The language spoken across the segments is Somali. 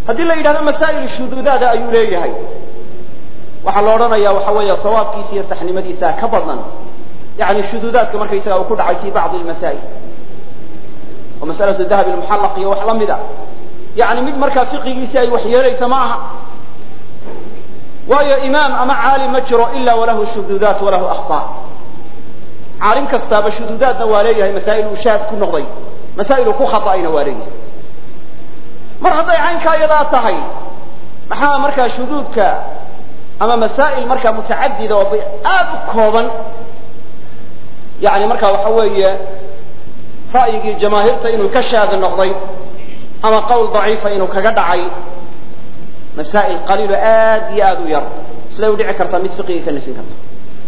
haddii la yidhahdo masaa'il shuduudaada ayuu leeyahay waxaa la odhanayaa waxa weeye sawaabkiisa iyo saxnimadiisa ka badnan yani shuduudaadka markaysaga uu ku dhacay fi bacdi almasaa'il oo masalatu dahab almuxallaq iyo wax la mida yani mid markaa fiqigiisa ay waxyeelaysa ma aha waayo imaam ama caalim ma jiro ila walahu shuduudaat walahu akhطaa caalim kastaaba shuduudaadna waa leeyahay masaa'il uu shaad ku noqday masaa'il uu ku khata'ayna waa leeyahay mar hadday caynkaa iyadaa tahay maxaa markaa shuduudka ama masaa'il markaa mutacadida oo aad u kooban yani markaa waxa weeye ra'yigii jamaahiirta inuu ka shaad noqday ama qowl daciifa inuu kaga dhacay masaa'il qaliilo aad iyo aad u yar siday u dhici kartaa mid fiqiga ka nafin karta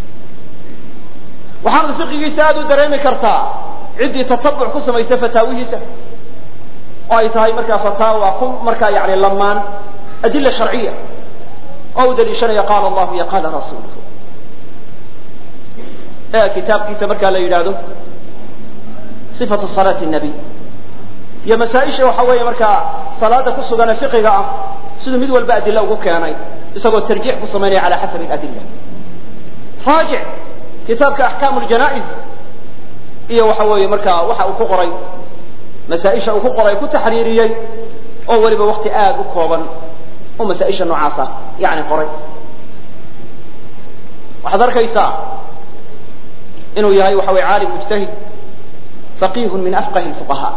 waxaana fiqigiisa aad u dareemi kartaa ciddii tatabuc ku samaysa fataawihiisa oo ay tahay markaa fataawa ku markaa yani lamaan adilla sharciya oo u daliishanaya qaala allahu iyo qaala rasuuluhu ee kitaabkiisa markaa la yidhaahdo sifatu salaati nabiy iyo masaa-isha waxa weeye markaa salaada ku sugana fiqiga ah siduu mid walba adilla ugu keenay isagoo tarjiix ku samaynaya cala xasabi aladilla raajic kitaabka axkaamu ljanaa'iz iyo waxa weeye markaa waxa uu ku qoray masaa-isha uu ku qoray ku taxriiriyey oo weliba wakti aad u kooban oo masaa-isha noocaasa yani qoray waxaad arkaysaa inuu yahay waxa weye caalim mujtahid faqihun min afqahi lfuqahaa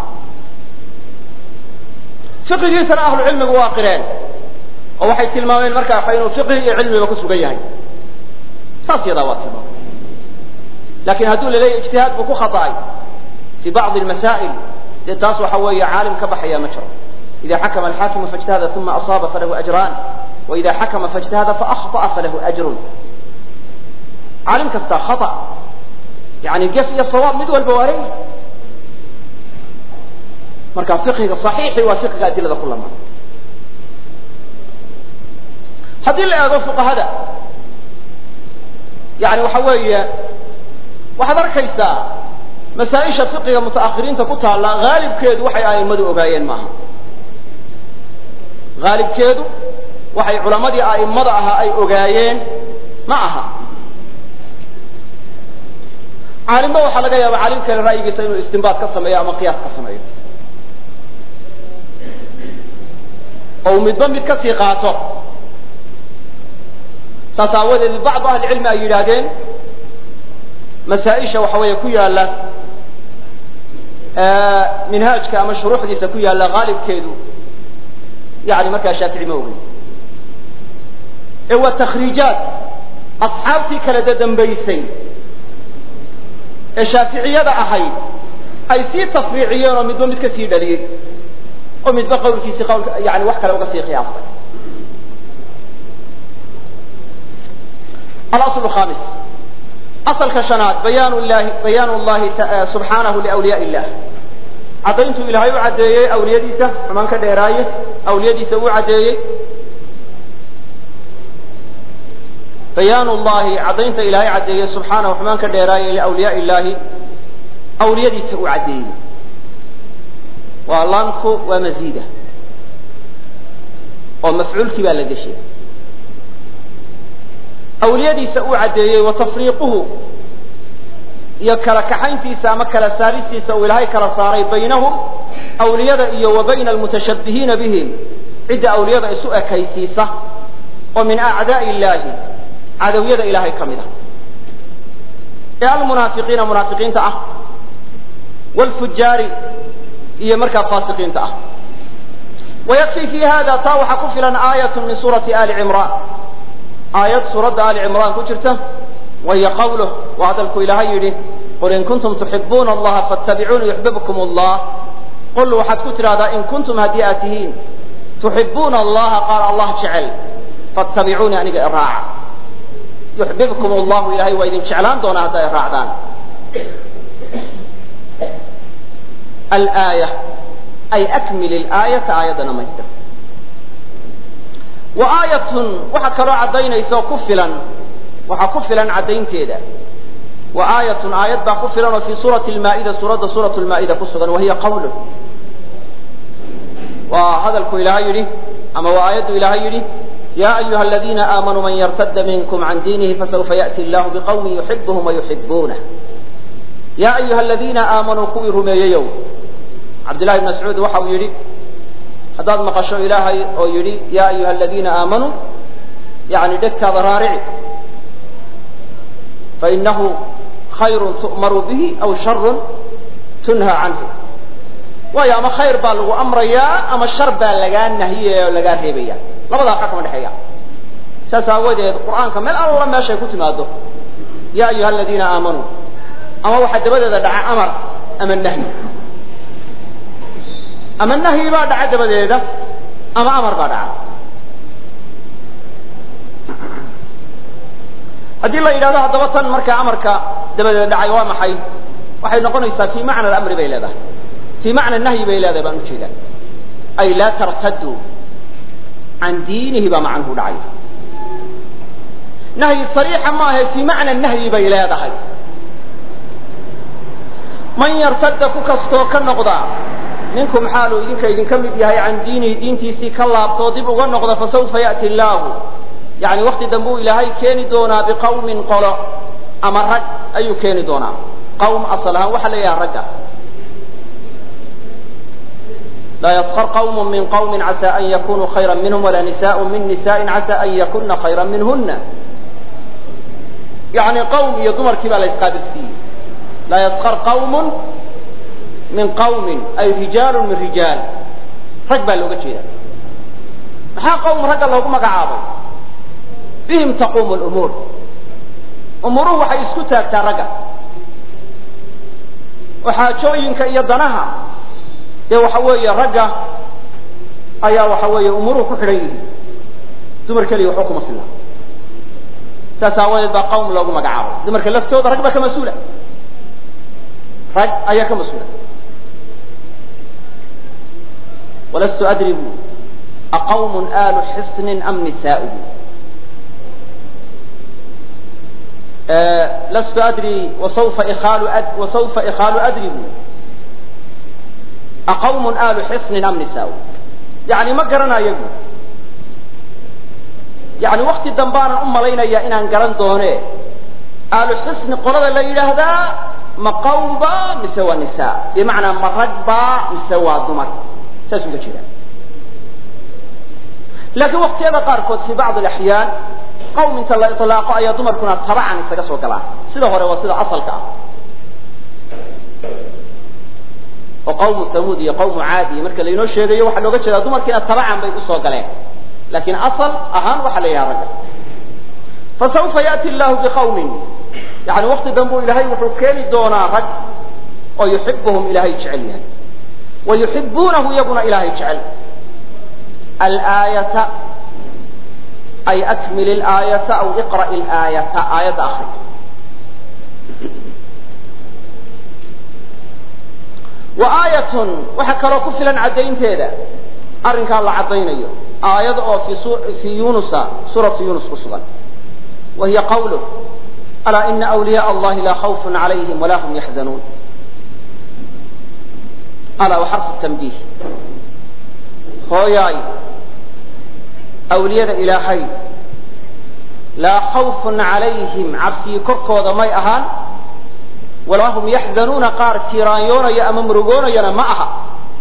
fiqigiisana ahlu cilmigu waa qireen oo waxay tilmaameen markaa inuu fiqhi iyo cilmiba ku sugan yahay saas yadaa waa tilmaamay lakin hadduu laleeyahy ijtihaad buu ku khata'ay fi bacdi almasaa'il dee taas waxa weeye caalim ka baxaya ma jiro ida xakama alxaakimu faاجtahada uma asaaba falahu ajraan waida xakama faاجtahada faأkhطأa falahu ajrun caalim kasta khata yani gef iyo sawaab mid walba waa leeyahay marka fiqhiga صaxiixi waa fiqhiga adilada ku lamaan haddii la eego fuqahada yani waxa weeye waxaad arkaysaa masaa-isha fiqiga mutaakhiriinta ku taalla haalibkeedu waxay a'immadu ogaayeen maaha haalibkeedu waxay culamadii a'immada ahaa ay ogaayeen ma aha caalimba waxaa laga yaaba caalim kale ra'yigiisa inuu istinbaad ka sameeyo ama qiyaas ka sameeyo oo midba mid ka sii qaato saas aawadeed bacdu ahli cilmi ay yidhaahdeen masaa-isha waxa weeye ku yaalla minhaajka ama shuruuxdiisa ku yaalla haalibkeedu yani markaa shaafici ma ogey ee waa takhriijaad asxaabtii kala dadambaysay ee shaaficiyada ahayd ay sii tafriiciyeen oo midba mid ka sii dhaliyey oo midba qawlkiisii qawl yani wax kale uga sii qiyaastay alasl khamis asalka shanaad bayaan llahi subxaanahu liwliyaa illah caddayntuu ilaahay u caddeeyey awliyadiisa xumaan ka dheeraaye awliyadiisa uu caddeeyey bayaan llahi caddaynta ilaahay caddeeyey subxaanahu xumaan ka dheeraaye liwliyaa illahi awliyadiisa uu caddeeyey waa laamku waa maziida oo mafcuulkii baa la geshay awliyadiisa uu caddeeyey wa tafriiquhu iyo kala kaxayntiisa ama kala saaristiisa uu ilaahay kala saaray baynahum awliyada iyo wa bayna almutashabbihiina bihim cidda awliyada isu ekaysiisa oo min acdaa'i illaahi cadowyada ilaahay ka mid ah ee almunaafiqiina munaafiqiinta ah waalfujaari iyo markaa faasiqiinta ah wayakfi fi hada taa waxaa ku filan aayat min suurati ali cimraan aayad suuradda ali cimraan ku jirta wahiy qawluh waa hadalku ilaahay yidhi qul in kuntum tuxibuuna allaha faاtabicuuni yuxbibkum allah qul waxaad ku tidhahdaa in kuntum haddii aad tihiin tuxibuuna allaha qaal allah jecel faاtabicuuni aniga iraaca yuxbibkum allahu ilahay waa idin jeclaan doonaa haddaa iraacdaan alaaya ay akmil ilaayata aayadda dhamaystir wa aayatun waxaa kaloo caddaynaysa oo ku filan waxaa ku filan caddaynteeda wa aayatun aayad baa ku filan oo fii suurati lmaa'ida suuradda suuratu lmaa'ida ku sugan wahiya qawluh وهذا الكل يري أما وآيات إلهي يري يا أيها الذين آمنوا من يرتد منكم عن دينه فسوف يأتي الله بقوم يحبهم ويحبونه يا أيها الذين آمنوا كويرهم يوم عبد الله بن مسعود وحو يري هذا مقشوا إلهي أو يري يا أيها الذين آمنوا يعني دكا ضرارع فإنه خير تؤمر به أو شر تنهى عنه ويا ما خير بالغ أمر يا أما الشر بالغان نهي لغان هيبيا لبدا حكم الحياة ساساود القرآن كمل الله ما شيء كنت ماده يا أيها الذين آمنوا أما واحد بدأ دعا أمر أما النهي بعد عد بدأ أما أمر بعد عد هذه الله إلى هذا ضبطا مركا أمرك دبل دعاء وما حي وحي نقول يسا في معنى الأمر بيلاده في معنى النهي بيلاده بأنشيدا أي لا ترتدوا عن دينه بمعنه دعاء نهي صريحا ما هي في معنى النهي بيلاده من يرتد كستوك النقضة منكم حاله إذن كم بها عن دينه دينتي سيك الله بتوضيب والنقضة فسوف يأتي الله يعني وقت دنبو إلهي كيني دونا بقوم قولا أمرك أي كيني دونا قوم أصلها وحل يا رجع لا يسخر قوم من قوم عسى أن يكونوا خيرا منهم ولا نساء من نساء عسى أن يكون خيرا منهن يعني قوم يضمر كما لا يسقى بالسي لا يسخر قوم من قوم أي رجال من رجال رجبا لو قلت محا قوم رجل لهم قعابا بهم تقوم الأمور أموره وحي اسكتها كتارجع وحاجوينك يدناها يا وحوي رجع أيا وحوي أموره كحريه دمر كلي وحكم في الله ساساوي بقوم لهم قعابا دمر كلي فتوض رجبة كمسؤولة رجع أيا كمسؤولة ولست أدري أقوم آل حصن أم نساؤه لست أدري وسوف إخال أدري أقوم آل حصن أم نساؤه يعني ما قرنا يقول يعني وقت الدنبان أم لينا يا إنان قرن دونه آل حصن قرد الليل هذا مقوم با مسوى النساء بمعنى مرد با مسوى الضمر سأسوك كذا لكن وقت هذا قاركود في بعض الأحيان قوم طلاقوا أي ضمر كنا طبعا يستقصوا كلام سيده هو وسيده أصل كلام وقوم ثمود قوم عادي مركل لينو شيء يوحى لو جت ضمر كنا طبعا بيقصوا كلام لكن أصل أهم وحليها رجل فسوف يأتي الله بقوم يعني وقت ذنبه إلهي وحكيم دونا رجل ويحبهم إلهي جعلها ويحبونه يبون إلهي جعل الآية أي أكمل الآية أو اقرأ الآية آية آخر وآية وحكروا كفلا عدين تيدا أرنك الله عدين آية في يونس سورة يونس قصدا وهي قوله ألا إن أولياء الله لا خوف عليهم ولا هم يحزنون ألا وحرف التنبيه خوياي أولياء إلهي لا خوف عليهم عبسي كركو ضمي أهان ولا هم يحزنون قار تيرايون يا أممرقون يا معها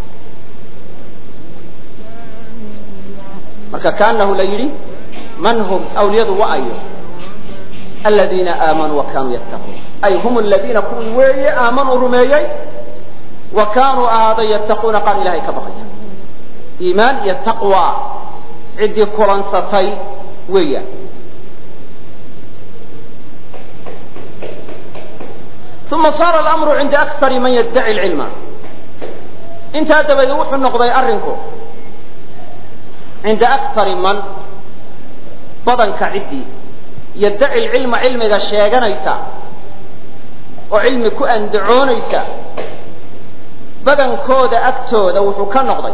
مركا كانه ليلي من هم أولياء وأيو الذين آمنوا وكانوا يتقون أي هم الذين كانوا آمنوا رميي وكانوا هذا يتقون قال إلهي كبغيا إيمان يتقوى عدي كورنستي ويا ثم صار الأمر عند أكثر من يدعي العلم انت هذا بيوح النقضي أرنكو عند أكثر من بدن كعدي يدعي العلم علم إذا شيغانيسا وعلم كأن دعونيسا بدن كود أكتود أو حكا نقضي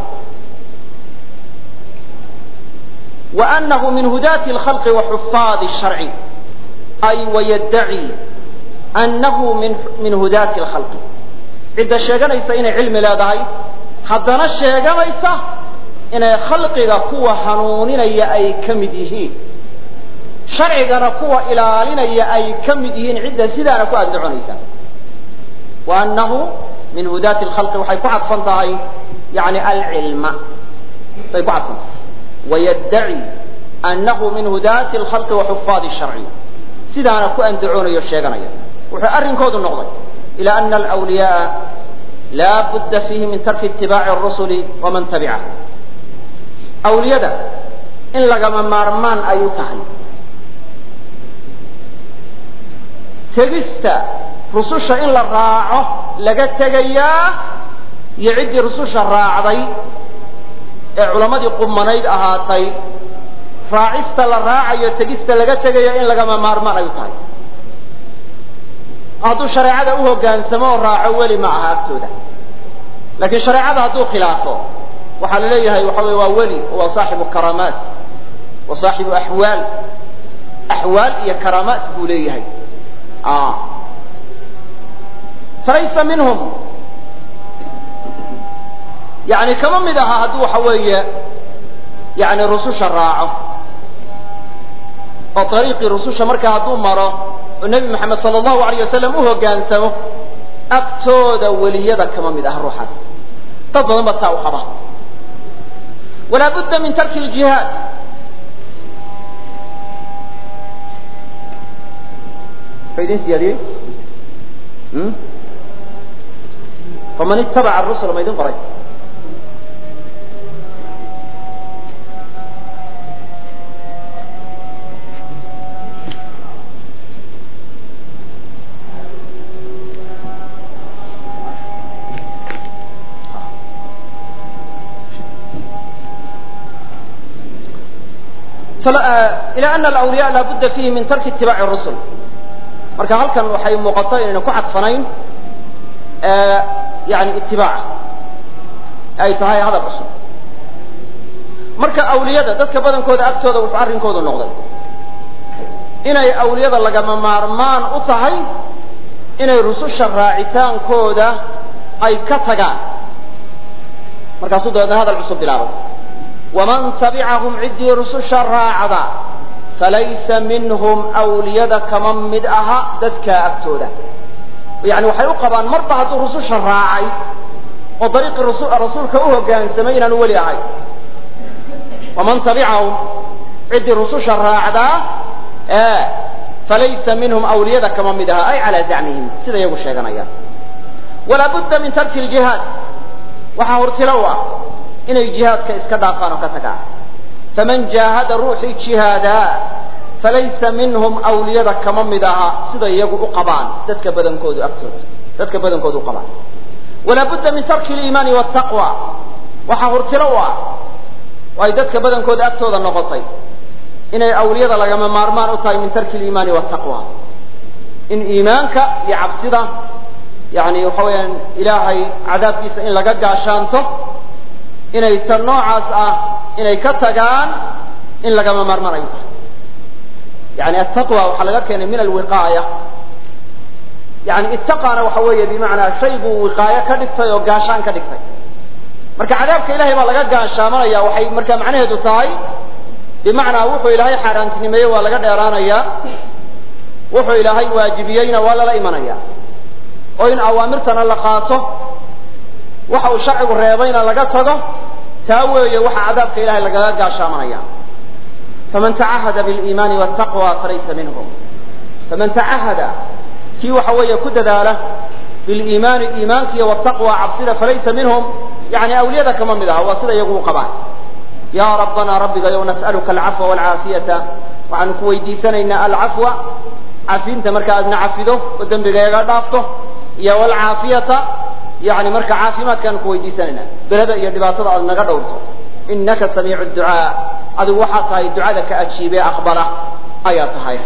وأنه من هداة الخلق وحفاظ الشرع أي ويدعي أنه من هداة الخلق عند الشيغانيسا إن علم لا داي حدنا الشيغانيسا inay khalqiga kuwa hanuuninaya ay ka mid yihiin sharcigana kuwa ilaalinaya ay ka mid yihiin cidda sidaana ku addoconaysa wa annahu min hudaati alkhalqi waxay ku cadfan tahay yani alcilma bay ku cadfan tahay wayaddaci annahu min hudaati alkhalqi wa xufaadi sharci sidaana ku andacoonayo sheeganaya wuxuu arrinkoodu noqday ila ana alawliyaa laa budda fiihi min tarki itibaaci arusuli waman tabicahu awliyada in lagama maarmaan ay u tahay tegista rususha in la raaco laga tegayaa iyo ciddii rususha raacday ee culammadii qumanayd ahaatay raacista la raacayo tegista laga tegaya in lagama maarmaan ay u tahay hadduu shareecada u hoggaansamo oo raaco weli ma aha agtooda laakiin shareecada hadduu khilaafo waxaa la leeyahay waxa wey waa weli waa saaxibu karaamaat wa saaxibu axwaal iyo karaamaat buu leeyahay falaysa minhum yani kama mid aha hadduu waxa weeye yani rususha raaco oo ariiqii rususha markaa hadduu maro oo nebi moxamed sala allahu alayh wasalam u hoggaansamo agtooda weliyada kama mid aha ruuxaas dad badan baa saa u qaba walaa budda min tarki ljihaad idin siyaadiyey faman itabaca arusula ma idin qoray إلى أن الأولياء لا بد فيه من ترك اتباع الرسل marka halkan waxay muuqato inayna ku cadfanayn yani itibaaca ay tahay hadal cusub marka awliyada dadka badankooda agtooda wuxuu arrinkoodu noqday inay awliyada lagama maarmaan u tahay inay rususha raacitaankooda ay ka tagaan markaasuu dabeedna hadal cusub bilaabay waman tabicahum ciddii rususha raacda falaysa minhum awliyada kama mid aha dadkaa agtooda yani waxay u qabaan marba hadduu rususha raacay oo dariiqii rasuulka u hoggaansamay inaanu weli ahay waman tabicahum ciddii rususha raacdaa falaysa minhum awliyada kama mid aha ay calaa zacmihim sida iyagu sheeganayaan walaa budda min tarki ljihaad waxaa hortilo ah inay jihaadka iska dhaafaan oo ka tagaan faman jaahada ruuxii jihaadaa falaysa minhum awliyada kama mid aha sida iyagu u qabaan dadka badankoodu agtooda dadka badankoodu u qabaan walaa budda min tarki liimaani waataqwa waxaa hurtilo u ah oo ay dadka badankooda agtooda noqotay inay awliyada lagama maarmaan u tahay min tarki liimaani waataqwa in iimaanka iyo cabsida yani waxa weeyaan ilaahay cadaabkiisa in laga gaashaanto inay tan noocaas ah inay ka tagaan in lagama maarmaan ay tahay yani attaqwa waxaa laga keenay min alwiqaaya yani ittaqana waxa weeye bimacnaa shay buu wiqaayo ka dhigtay oo gaashaan ka dhigtay marka cadaabka ilahay baa laga gaashaamanaya waxay marka macnaheedu tahay bimacnaa wuxuu ilaahay xaaraantinimeeyey waa laga dheeraanaya wuxuu ilaahay waajibiyeyna waa lala imanaya oo in awaamirtana la qaato waxa uu sharcigu reebayna laga tago taa weeye waxa cadaabka ilahay lagaga gaashaamanaya faman tacahada biliimaani waataqwa falaysa minhum faman tacahada kii waxa weeye ku dadaala biliimaani iimaankiiyo waataqwa cabsida falaysa minhum yani awliyada kama mid aha waa sida iyagu u qabaan ya rabbana rabbigayow nas'aluka alcafwa waalcaafiyata waxaanu ku weydiisanaynaa alcafwa cafinta marka aadna cafido oo dembigayaga dhaafto iyo waalcaafiyata yani marka caafimaadkaanu ku weydiisanayna belada iyo dhibaatada aad naga dhowrto inaka samiicu ducaa adigu waxaad tahay ducada ka ajiibee aqbala ayaa tahay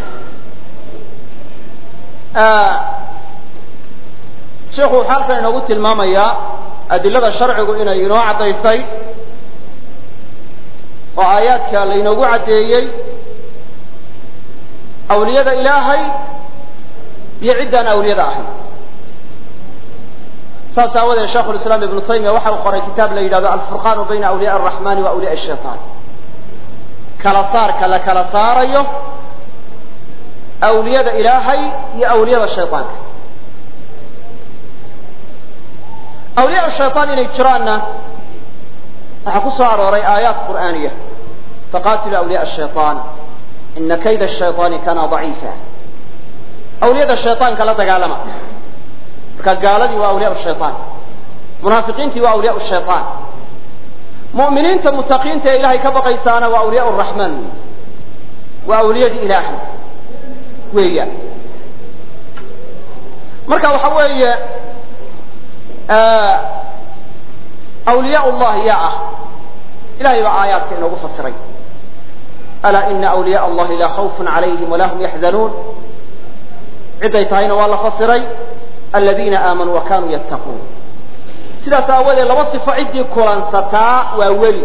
sheikhu wuxuu halkan inoogu tilmaamayaa adilada sharcigu inay inoo caddaysay oo aayaadka laynoogu caddeeyey awliyada ilaahay iyo ciddaan awliyada ahayn ساساوده شيخ الإسلام ابن تيمية وحا قرأ كتاب لا يراد الفرقان بين أولياء الرحمن وأولياء الشيطان كلا صار أيه أولياء إلهي يا أولياء الشيطان أولياء الشيطان إن اجترانا أحكسوا على آيات قرآنية فقاتل أولياء الشيطان إن كيد الشيطان كان ضعيفا أولياء الشيطان كلا تقالما فقال لي وأولياء الشيطان منافقين تي وأولياء الشيطان مؤمنين متقين تي إلهي كبقى إسانا وأولياء الرحمن وأولياء إلهي ويا مركا وحوي أولياء الله يا إلهي وآيات كأنه بفسرين ألا إن أولياء الله لا خوف عليهم ولا هم يحزنون عديتين والله فسرين الذين آمنوا وكانوا يتقون سيدا سأولي لوصف عدي كوران ستاء وولي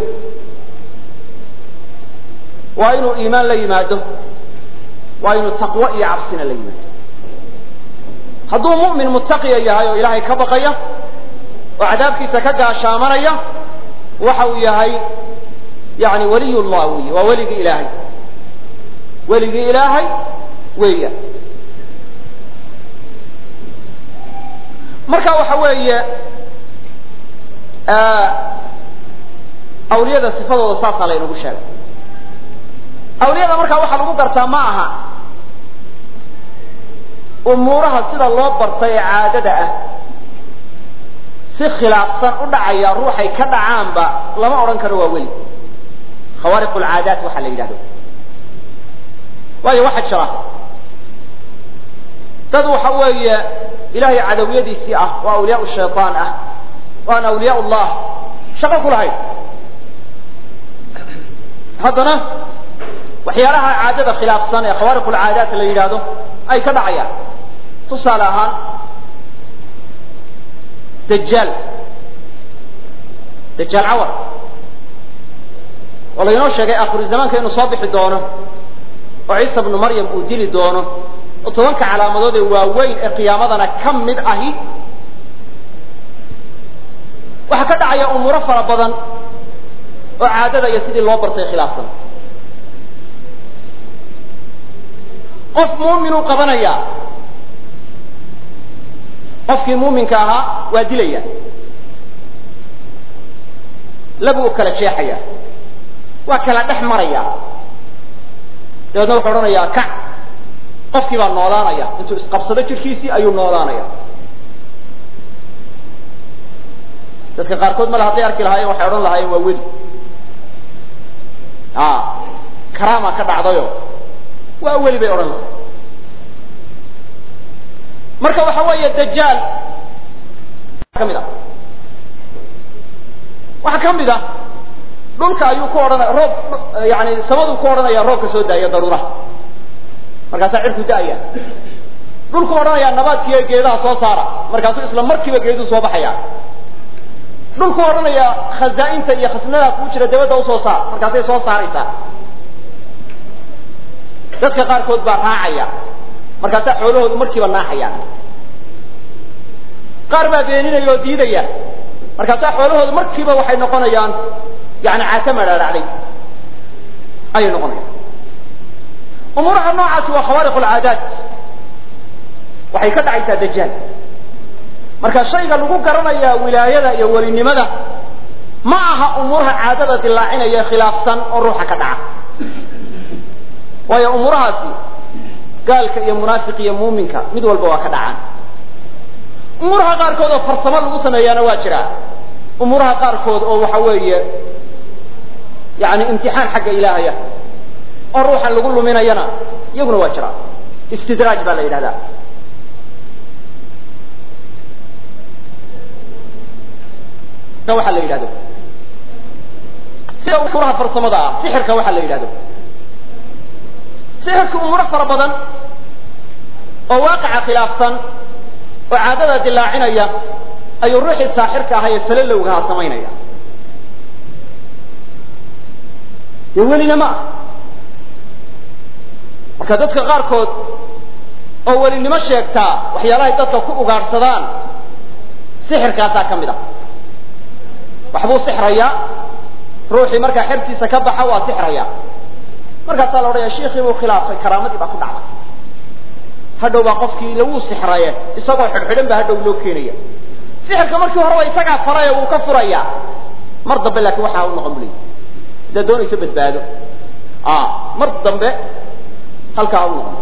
وإنه إيمان ليماده وإنه تقوى يعبسنا ليماده هذا مؤمن متقي يهي وإلهي كبقية وعذابك سكجع شامرية وحو يهي يعني ولي الله وولي إلهي ولي إلهي ويا marka waxa weeye awliyada sifadooda saasa la inagu sheegay awliyada marka waxa lagu gartaa ma aha umuuraha sida loo bartay caadada ah si khilaafsan u dhacaya ruuxay ka dhacaanba lama oran karo waa weli khawariqul aadat waxa la yiraahdo waayo waxa jira dad waxa weeye إلهي عدوية سيئة وأولياء الشيطان وأنا أولياء الله شغل كل هاي هذا وحيالها عادة خلاف صنع خوارق العادات اللي يرادوا أي كدعية تصالها دجال عور والله ينوشى آخر الزمان كأنه صابح دونه وعيسى بن مريم أديل دونه وطبعاً على مدود ووين قيامتنا كم من أهي وحكد عيا أمور فربضا وعادة يسيد الله برطي خلافا قف مؤمن قبنيا قف مؤمن كاها وادليا لبو كلا شيحيا وكلا دحمريا يودنو حرون يا كع qofkii baa noolaanaya intuu isqabsado jirkiisii ayuu noolaanaya dadka qaar kood ma laha arki lahaayeen waxay oran lahaayeen waa weli karaama ka dhacdayo waa weli bay oran lahaayeen marka waxa weeye dajaal kamida waxa kamida dhulka ayuu ku oranaya roob yaani samadu ku oranaya roobka soo daaya daruuraha markaas cirku daaya dhulku oranaya nabaadkiga geedaha soo saara markaas isla markiiba geedu soo baxaya dhulku oranaya khazaainta iyo khasnada ku jira dabada soo saar markaas ay soo saaraysa dadka qaar kood baa raacaya markaas xoolahoodu markiiba naaxaya qaar baa beeninayo diidaya markaas xoolahoodu markiiba waxay noqonayaan yaani caatamada raacay ay noqonayaan أمورها نوعات وخوارق العادات وحي كدعيتا دجال marka shayga lagu garanaya wilaayada iyo walinimada ma aha umurha caadada dilaacinaya khilaafsan oo ruuxa ka dhaca waayo umurahaasi gaalka iyo munaafiq iyo muuminka mid walba waa ka dhacaan umuraha qaar kood oo farsamo lagu sameeyana waa jira umuraha qaar kood oo waxa weeye yaani imtixaan xagga ilaahay الروح اللي يقولوا من ينا يقولوا وجرا استدراج بلا إلى توحى اللي يلادو سيروا كورها فرصة مضاء سحر كوحى اللي يلادو سحر كمرفر بدن وواقع خلاف صن وعادة الله عنايا أي الروح الساحر كهاي فلل وها سمينيا يقولنا ما marka dadka qaar kood oo walinimo sheegta waxyaalaha dadka ku ugaarsadaan sixirkaasaa ka mid ah waxbuu sixrayaa ruuxii markaa xertiisa ka baxa waa sixrayaa markaasaa la odhanaya shiikhii buu khilaafay karaamadii baa ku dhacday hadhow baa qofkii lagu sixraye isagoo xidhxidhan baa hadhow loo keenaya sixirka markii horeba isagaa faraye wuu ka furayaa mar dambe laakiin waxaa u noqon bulay haddaad doonayso badbaado mar dambe halkaa u noqon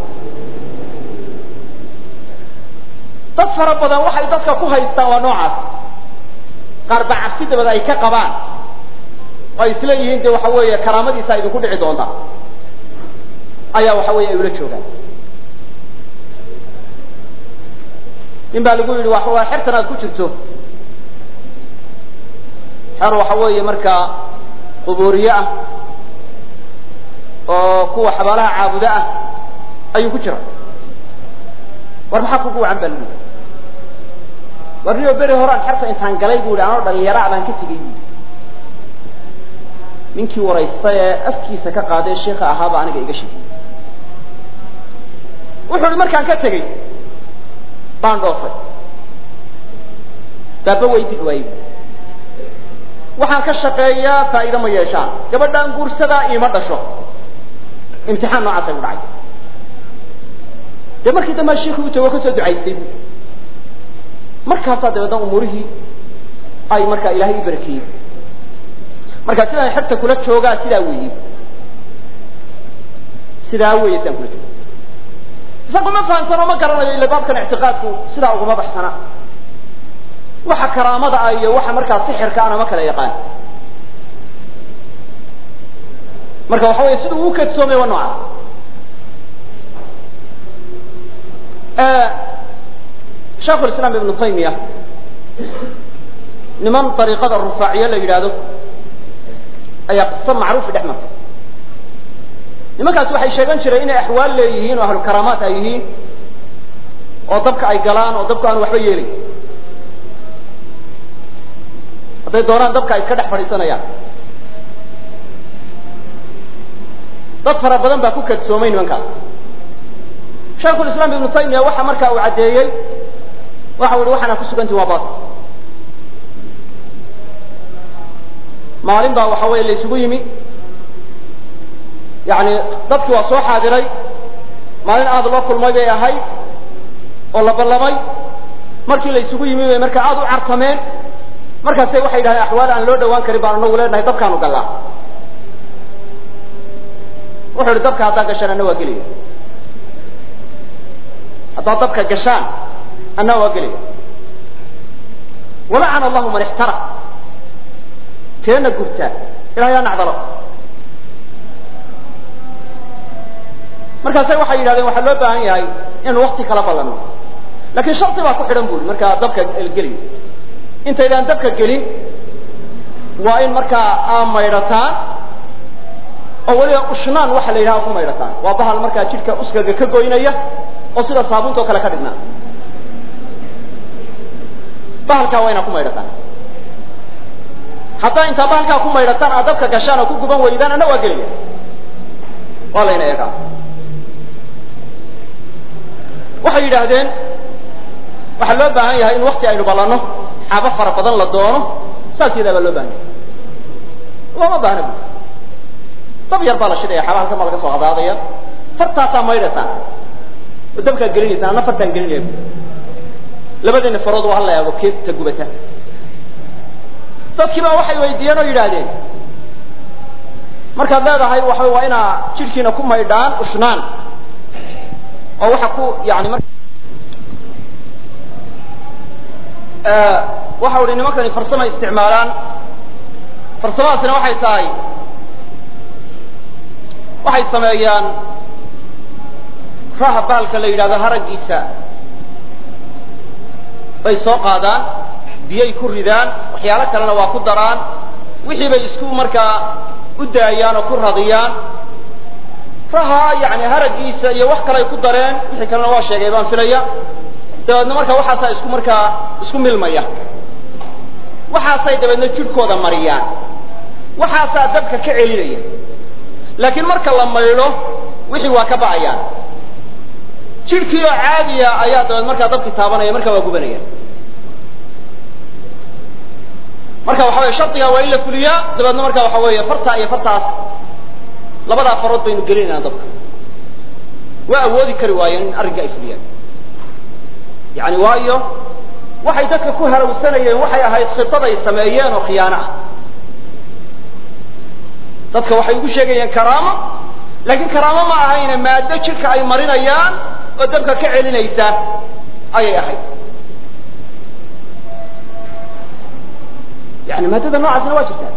dad fara badan waxay dadka ku haystaan waa noocaas qaar baa cabsi dabada ay ka qabaan oo ay isleeyihiin dee waxa weeye karaamadiisa idinku dhici doonta ayaa waxa weeye ay ula joogaan in baa lagu yidhi waa xertan aad ku jirto xer waxa weeye markaa qubuuriye ah oo kuwa xabaalaha caabuda ah ayuu ku jira war maxaa kugu wacan baa lagu yidhi war niyo beri horaan xerta intaan galay buu yidhi anoo dhalinyara baan ka tegey buui ninkii waraystay ee afkiisa ka qaaday sheikha ahaaba aniga iga sheegay wuxuu ihi markaan ka tegey baan dhoofay baaba weydid waayey waxaan ka shaqeeyaa faa'iido ma yeeshaan gabadhaan guursadaa iima dhasho imtixaan noocaasay u dhacay dee markii dambe shiikhii u tago ka soo ducaystay bu markaasaa dabeedna umuurihii ay markaa ilaahay ii barakeeyey marka sidaan xerta kula joogaa sidaa weeye sidaa weeye sidaan kula jooga isagu ma fahamsano ma garanayo ila baabkan ictiqaadku sidaa uguma baxsana waxa karaamada ah iyo waxa markaa sixirka ana ma kala yaqaan marka waxa weeye siduu u kadsoomay waa nooca shaykhu lislaam ibnu taymiya niman dariiqada rufaaciye la yidhaahdo ayaa qiso macruufi dhex martay nimankaasi waxay sheegan jireen inay axwaal leeyihiin oo ahlu karaamaat ay yihiin oo dabka ay galaan oo dabka aan waxba yeelin hadday doonaan dabka ay iska dhex fadhiisanayaan dad fara badan baa ku kadsoomay nimankaas shaykhu lislaam ibnu taymiya waxa markaa uu caddeeyey waxa u yihi waxaana ku sugantii waa batil maalin baa waxa weeye la isugu yimi yani dadkii waa soo xaadiray maalin aad loo kulmay bay ahayd oo la ballamay markii la isugu yimi bay markaa aad u cartameen markaasay waxay yidhahdeen axwaal aan loo dhawaan karin baan anagu leenahay dabkaanu gallaa wuxuu yihi dabka haddaa gashaan anna waa gelaya haddaad dabka gashaan anna waa gelaya walacana allahu man ixtara keena gurtaa ilahay aa nacdalo markaasay waxay yidhahdeen waxaa loo baahan yahay inaynu wakti kala ballanno lakin shardi baa ku xidhan buri markaa dabka geliyo intaydaan dabka gelin waa in markaa aa maydhataan oo weliba ushnaan waxa la yidhaha ku maydhataan waa bahal markaa jidhka uskaga ka goynaya oo sida saabuunta oo kale ka dhignaa bahalkaa waa inaa ku maydhataan haddaa intaa bahalkaa ku maydhataan aad dabka gashaan oo ku guban weydaan anna waa gelaya waa layna eegaa waxay yidhaahdeen waxaa loo baahan yahay in wakti aynu ballanno xaabo fara badan la doono saas yadaa baa loo bahan yahay looma baahna bu dab yar baa la shidaya xaaba halkan baa laga soo hadaadaya fartaasaa maydhataan oo dabkaa gelinaysaan anna fartaan gelinaya labadeena farood waa hala eego keedta gubata dadkii baa waxay weydiiyeen oo yidhaahdeen markaad leedahay waxa waa inaa jidhkiina ku maydhaan ushnaan oo waxa ku yani waxa uhi nimankani farsama isticmaalaan farsamadaasina waxay tahay waxay sameeyaan raha baalka la yidhahdo haraggiisa bay soo qaadaan biyay ku ridaan waxyaalo kalena waa ku daraan wixii bay isku markaa u daayaan oo ku radiyaan raha yani haraggiisa iyo wax kale ay ku dareen wixii kalena waa sheegay baan filaya dabeedna markaa waxaasaa isku milmaya waxaasay dabeedna jidhkooda mariyaan waxaasaa dabka ka celinaya laakiin marka la maydho wixii waa ka ba'ayaan jidhkii oo caadiya ayaa dabeed markaa dabkii taabanaya markaa waa gubanaya marka waxa weeye shardiga waa in la fuliyaa dabadna marka waxa weeye farta iyo fartaas labada farood baynu gelinayna dabka waa awoodi kari waayeen in arrinka ay fuliyaan yani waayo waxay dadka ku harawsanayeen waxay ahayd khidada ay sameeyeen oo khiyaano ah dadka waxay ugu sheegayeen karaamo laakiin karaamo ma ahayna maado jirka ay marinayaan oo dabka ka celinaysa ayay ahayd yani maadada noocaasna waa jirtaa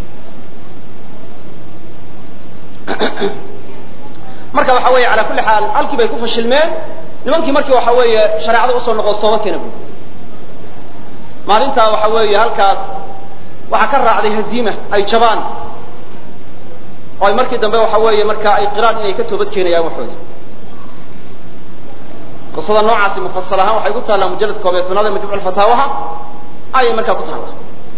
marka waxa weeye ala kulli xaal halkii bay ku fashilmeen nimankii markii waxa weeye shariicada usoo noqon toobadkeena buu maalintaa waxa weeye halkaas waxa ka raacday haziima ay jabaan oo ay markii dambe waxa weeye marka ay qiraan inay ka toobad keenayaan waxooda qisada noocaasi mufassal ahaan waxay ku taalaa mujallad 12 ee majmuuc al-fataawaha ayay markaa ku taalaa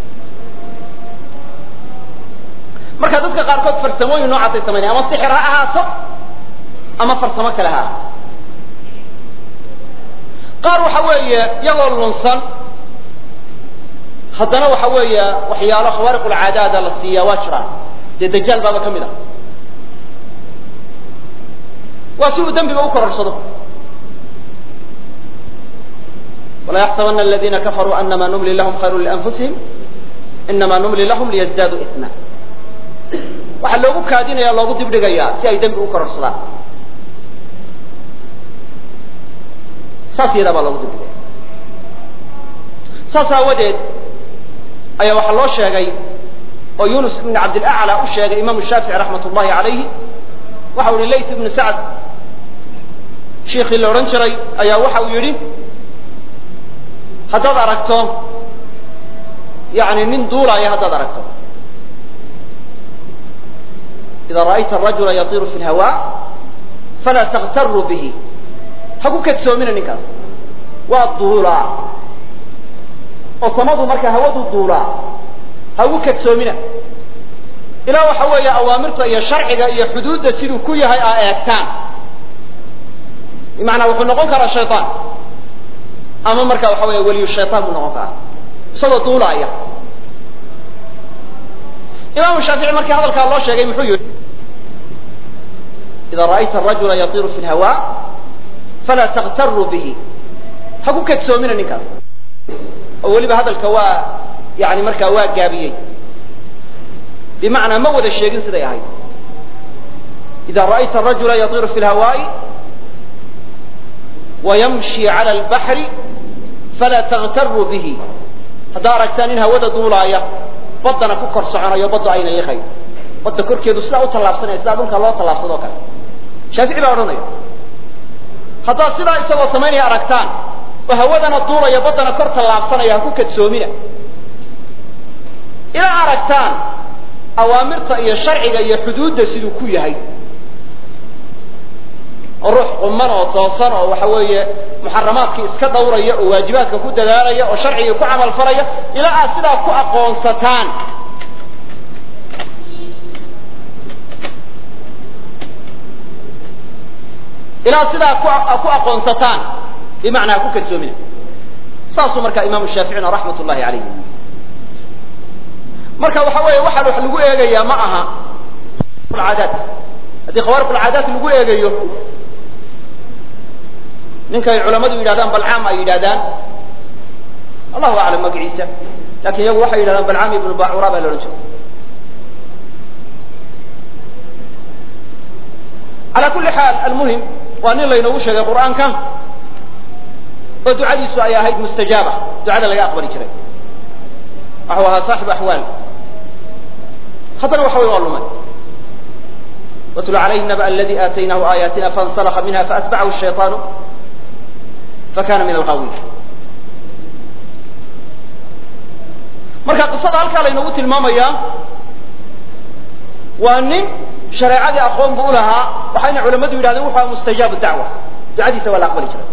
marka dadka qaar kood farsamooyin noocaas ay sameeyaan ama sixir ha ahaato ama farsamo kale ha ahaato qaar waxa weeye iyagoo lunsan haddana waxa weeye waxyaalo khawaariq al-caadaada la siiyaa waa jiraan dee dajaal baaba ka mid ah waa si uu dambiga u kororsado ولا يحسبن الذين كفروا أنما نملي لهم خير لأنفسهم إنما نملي لهم ليزدادوا إثما waxa loogu kaadinaya loogu dib dhigayaa si ay dambi u kororsadaan saasiyada baa loogu dib dhigaya saas aawadeed ayaa waxaa loo sheegay oo yunus ibn cabdilacla u sheegay imaamu shaafici raxmat ullahi calayhi waxa uu yihi layth ibnu sacd shiikhii la odhan jiray ayaa waxa uu yidhi haddaad aragto yani nin duulaya haddaad aragto إذا رأيت الرجل يطير في الهواء فلا تغتر به هكو كتسومين النكاس والضولا وصمدوا مركا هواد الضولا هكو كتسومين إلا وحوى أوامرته يا شرعي يا حدود سيدو كوية هاي آياتان بمعنى وحو نقوكر الشيطان أما مركا وحوى ولي الشيطان من نقوكر صدى طولا إياه إمام الشافعي مركي هذا الكلام الله شيء محيو إذا رأيت الرجل يطير في الهواء فلا تغتر به هكو كتسو من النكاس أولي بهذا الكواء يعني مركا واء جابيي بمعنى مود الشيء سيدي هاي إذا رأيت الرجل يطير في الهواء ويمشي على البحر فلا تغتر به هدارك تانين هودا دولايا badana ku kor soconayo badda ayna leeyahay badda korkeedu sida u talaabsanay sida dhulka loo talaabsado kale shaafici baa oranaya hadda sida isagoo sameynaya aragtaan oo hawadana duulaya badana kor talaabsanaya ku kadsoomina ila aragtaan awaamirta iyo sharciga iyo xuduudda siduu ku yahay ruux umman oo toosan oo waxa weeye muharramaadkii iska dhawraya oo waajibaadka ku dadaalaya oo sharciga ku amal faraya ilaa sidaa ku aqoonsataan ilaa sidaa ku aqoonsataan bimaana ku kadsoomina saasu marka imam shaafici rahmatullahi alayhi marka waxa weeye waxa lagu eegayaa ma aha al-aadat hadii khawaariq al-aadat lagu eegayo ninkay culimadu yiraahdaan balcaam ay yiraahdaan Allahu a'lam magciisa laakiin iyagu waxay yiraahdaan balcaam ibn ba'ura baa loo jeedo ala kulli xaal almuhim waa nin laynagu sheegay quraanka oo ducadiisu ay ahayd mustajaaba ducada laga aqbali jiray waxa waa saaxib ahwaal khadana waxa waa lumad واتل عليه النبأ الذي آتيناه آياتنا فانسلخ منها فأتبعه الشيطان فكان من الغاوين marka qisada halka la inoogu tilmaamaya waa nin shariicada aqoon buu lahaa waxayna culimadu yiraahdeen waxa mustajaab dacwa ducadiisa waa la aqbali jiray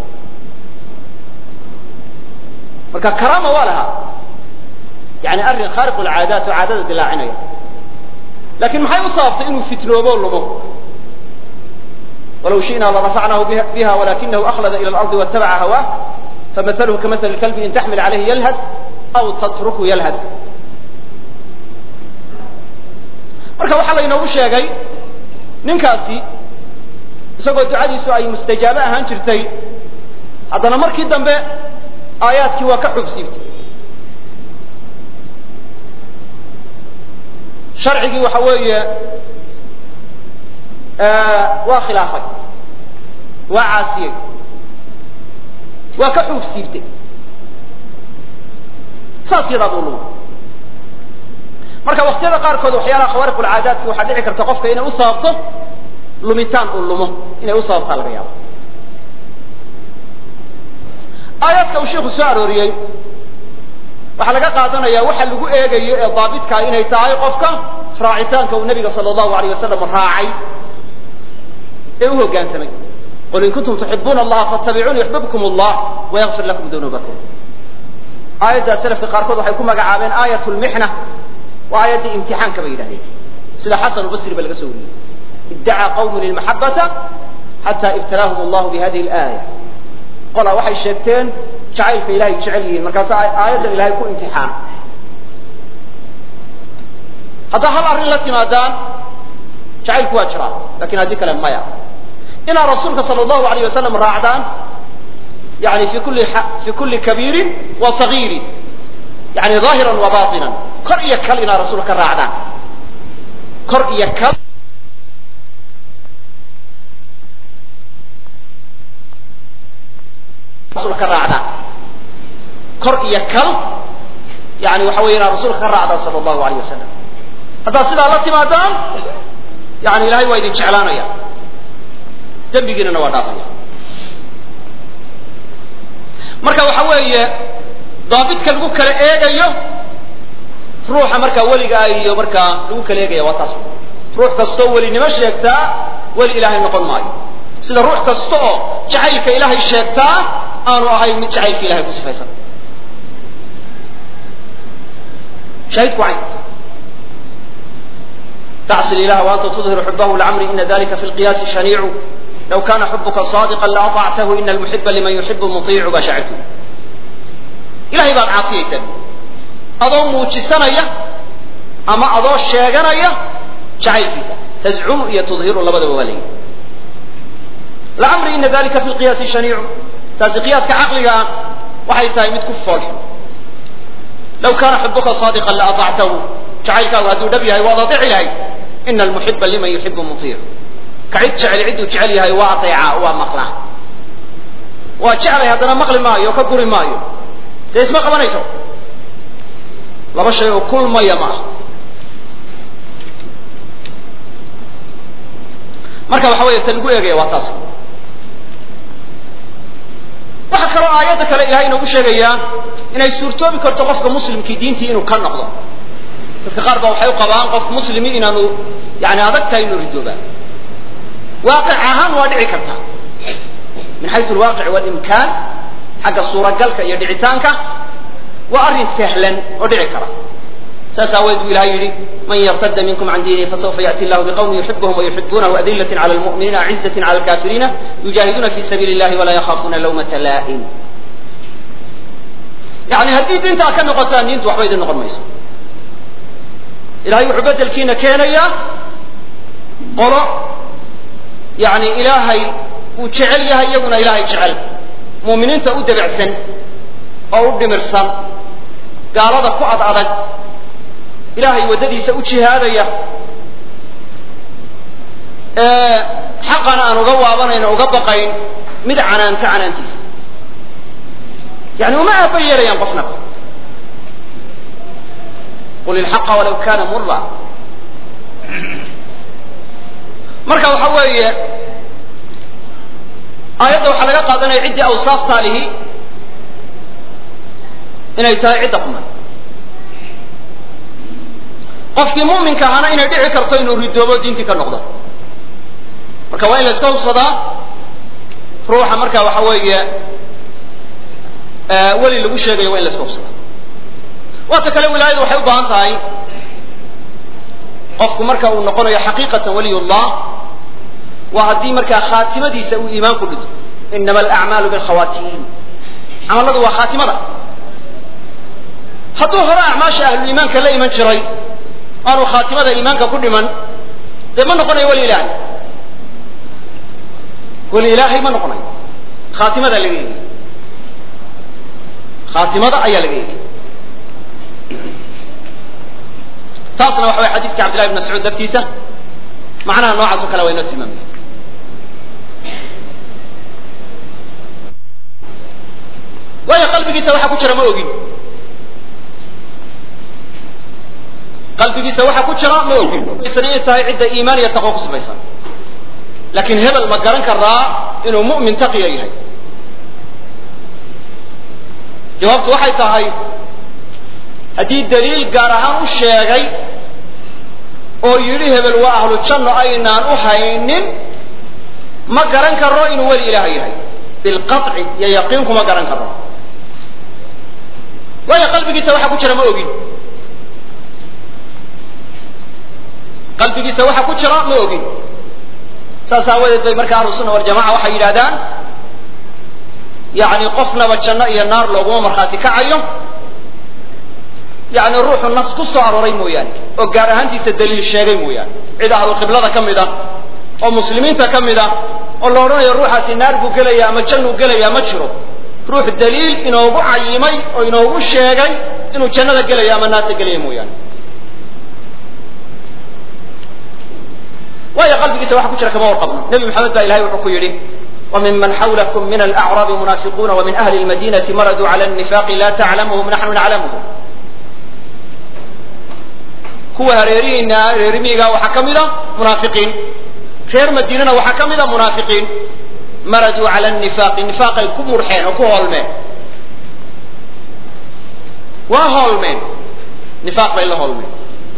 marka karama walaha yani arrin khariq al-aadat wa aadada dilaacinaya لكن ما يصابت إنه فتنوبه لمه ولو شئنا لرفعناه بها ولكنه أخلد إلى الأرض واتبع هواه فمثله كمثل الكلب إن تحمل عليه يلهث أو تتركه يلهث marka waxa la inoogu sheegay ninkaasi isagoo ducadiisu ay mustajaabo ahaan jirtay haddana markii dambe aayaadkii waa ka xubsiibtay sharcigii waxa weeye waa khilaafay waa caasiyey waa ka xubsiibtay saas yadaa buu lumay marka waqtiyada qaarkood waxyaalaha khawaariq ulcaadaadki waxaa dhici karta qofka inay u sababto lumitaan uu lumo inay u sababtaa laga yaabo aayaadka uu sheikhu soo arooriyey waxaa laga qaadanaya waxa lagu eegayo ee daabitkaa inay tahay qofka raacitaanka uu nabiga sala allahu alayh wasalam raacay ee u hoggaansamay qul in kuntum tuxibuuna allaha fattabicuuni yuxbibkum allah wayakfir lakum dunuubakum aayaddaa salafka qaarkood waxay ku magacaabeen aayat lmixna waa aayaddii imtixaanka bay yidhahdeen sida xasan albasri ba laga soo wariyey iddacaa qawmun ilmaxabata xataa ibtalaahum allahu bihadihi alaaya qolaa waxay sheegteen jacaylka ilahay jecel yihiin markaasa aayaddan ilahay ku imtixaan haddaa hal arrin la timaadaan jacaylku waa jiraa lakin haddii kale maya inaad rasuulka sala allahu alayh wasalam raacdaan yani fi kuli kabiirin wa sagiirin yani ظaahiran wa batinan kor iyo kal inaad rasuulka ka raacdaan kor iyo kal rasuulka ka raacdaan kor iyo kal yani waxa weeye inaad rasuulka ka raacdaan sala allahu alayh wasalam haddaad sidaa la timaadaan yani ilahay waa idin jeclaanaya dembigiinana waa dhaafaya marka waxa weeye daabidka lagu kala eegayo ruuxa markaa weligaa iyo markaa lagu kala eegaya waa taas ruux kastoo welinimo sheegtaa weli ilaahay noqon maayo sida ruux kasta oo jacaylka ilaahay sheegtaa aanu ahayn mid jacaylka ilahay ku sifaysan shahidku cayn تعصي الإله وأنت تظهر حبه لعمري إن ذلك في القياس شنيع لو كان حبك صادقا لأطعته إن المحب لمن يحب مطيع بشعته إلهي بان عاصي يسأل أضو موجسانية أما أضو الشيغانية شعيل فيسا تزعم إيا تظهر لبدا وغلي لعمري إن ذلك في القياس شنيع تازي قياس كعقلها وحي تايمت كفال لو كان حبك صادقا لأطعته شعيلك وهدو دبيها وضطيع إلهي إن المحب لمن يحب مطيع كعد جعل عدو جعلها واطيعة ومقلع وجعل هذا مقل مايو وكبر مايو تيس ما قبنيسو لما شيء كل ما يما marka waxa weeye tan ugu eegay waa taas waxa kale aayada kale ilaahay inuu sheegaya inay suurtoobi karto qofka muslimkii diintii inuu ka noqdo dadka qaar baa waxay u qabaan qof muslimi inaanu yani adag tahay inuu ridooba waaqic ahaan waa dhici karta min xaysu alwaaqic walimkaan xagga suuragalka iyo dhicitaanka waa arrin sahlan oo dhici kara saas aaweed buu ilahay yidhi man yartadda minkum can diinihi fasawfa ya'ti allahu biqawmin yuxibuhum wayuxibuunahu adillatin cala almu'miniina acizatin cala alkafiriina yujaahiduuna fi sabiili illahi walaa yakhaafuna lawmata laa'im yani haddii diintaa ka noqotaan diintu waxba idin noqon mayso ilahay wuxuu bedelkiina keenayaa qolo yani ilaahay uu jecel yahay iyaguna ilaahay jecel mu'miniinta u dabacsan oo u dhimirsan gaalada ku ad adag ilaahay waddadiisa u jihaadaya xaqana aan uga waabanayn o uga baqayn mid canaanta canaantiisa yani uma aaba yeelayaan qofnaba qul ilxaqa walaw kana mura marka waxa weeye aayadda waxaa laga qaadanaya ciddii awsaaftaa lihi inay tahay cidda quman qofkii mu'minka ahana inay dhici karto inuu ridoobo diintii ka noqdo marka waa in la iska hubsadaa ruuxa marka waxa weeye weli lagu sheegayo waa in la iska hubsadaa waata kale wilaayadu waxay u baahan tahay qofku marka uu noqonayo xaqiiqatan waliyullah waa haddii markaa khaatimadiisa uu iimaan ku dhinto inama alacmaalu bilkhawaatim camaladu waa khaatimada hadduu hore acmaasha ahluliimaanka la iman jiray aanu khaatimada iimaanka ku dhiman dee ma noqonayo weli ilaahay weli ilaahay ma noqonayo khaatimada laga eegay khaatimada ayaa laga eegay taasna waxa way xadiiska cabdillahi ibn mascuud dartiisa macnaha noocaas oo kale waa inoo tilmaamaya waayo qalbigiisa waxa ku jira ma ogin qalbigiisa waxa ku jira ma ogin isna inay tahay cidda iimaan iyo taqwa ku samaysan laakiin hebel ma garan karaa inuu mu'min taqiya yahay jawaabtu waxay tahay haddii daliil gaar ahaan u sheegay oo yidhi hebel waa ahlu janno aynaan u haynin ma garan karo inuu weli ilaahay yahay bilqaطci iyo yaqiin kuma garan karo waayo qalbigiisa waxa ku jira ma ogin qalbigiisa waxa ku jira ma ogin saas aawadeed bay marka ahlu sunna waljamaca waxay yidhahdaan yani qofnaba janno iyo naar looguma markhaati kacayo yani ruuxu nas ku soo arooray mooyaane oo gaar ahaantiisa daliil sheegay mooyaane cid ahlu qiblada ka mid ah oo muslimiinta ka mid ah oo la odhanayo ruuxaasi naar buu gelaya ama jannuu gelaya ma jiro ruux daliil inoogu cayimay oo inoogu sheegay inuu jannada gelaya ama naarta gelaya mooyaane waayo qalbigiisa waxa ku jira kama warqabno nebi maxamed baa ilahay wuxuu ku yidhi وممن حولكم من الأعراب منافقون ومن أهل المدينة مردوا على النفاق لا تعلمهم نحن نعلمهم kuwa hareerimiga waxaa ka mida munaafiqiin reer madiinana waxaa ka mida munaafiqiin maraduu cala nifaaqi nifaaqay ku murxeen oo ku hoolmeen waa hoolmeen nifaaq bay la hoolmeen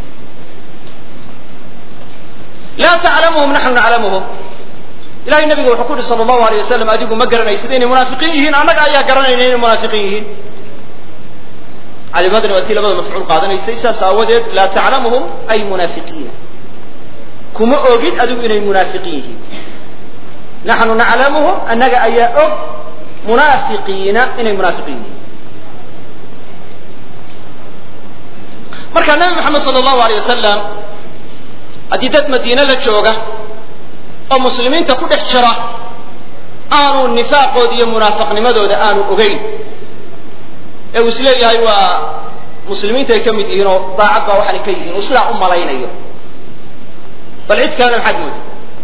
laa taclamuhum naxnu naclamuhum ilahay nabiga wuxuu ku yihi sala allahu alayh wasalam adigu ma garanaysid inay munaafiqiin yihiin annaga ayaa garanayna inay munaafiqiin yihiin calimadani waa tii labada mafcuul qaadanaysay saas aawadeed laa taclamuhum ay munaafiqiina kuma ogid adigu inay munaafiqiin yihiin naxnu naclamuhum annaga ayaa og munaafiqiina inay munaafiqiin yihiin marka nabi maxamed sala allahu alayh wasalam haddii dad madiine la jooga oo muslimiinta ku dhex jira aanu nifaaqooda iyo munaafiqnimadooda aanu ogeyn ee uu isleeyahay waa muslimiinta ay ka mid yihiin oo daacad baa waxaanay ka yihiin uu sidaa u malaynayo bal cid kalena maxaad mooda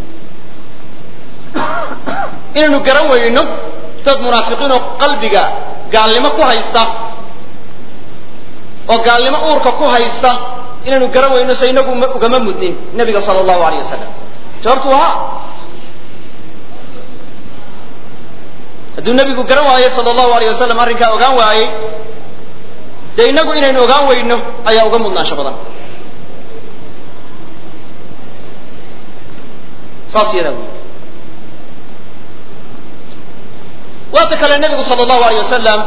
inaynu garan weyno dad munaafiqiin oo qalbiga gaalnimo ku haysta oo gaalnimo uurka ku haysta inaynu garan weyno se inagu ugama mudnin nabiga sala allahu alayh wasalam jawaabtu waa hadduu nabigu garan waayo sala allahu alayh wasalam arrinkaa ogaan waayey dee inagu inaynu ogaan weyno ayaa uga mudnaansho badan saas yadaa wey waata kale nabigu sala allahu alayh wasalam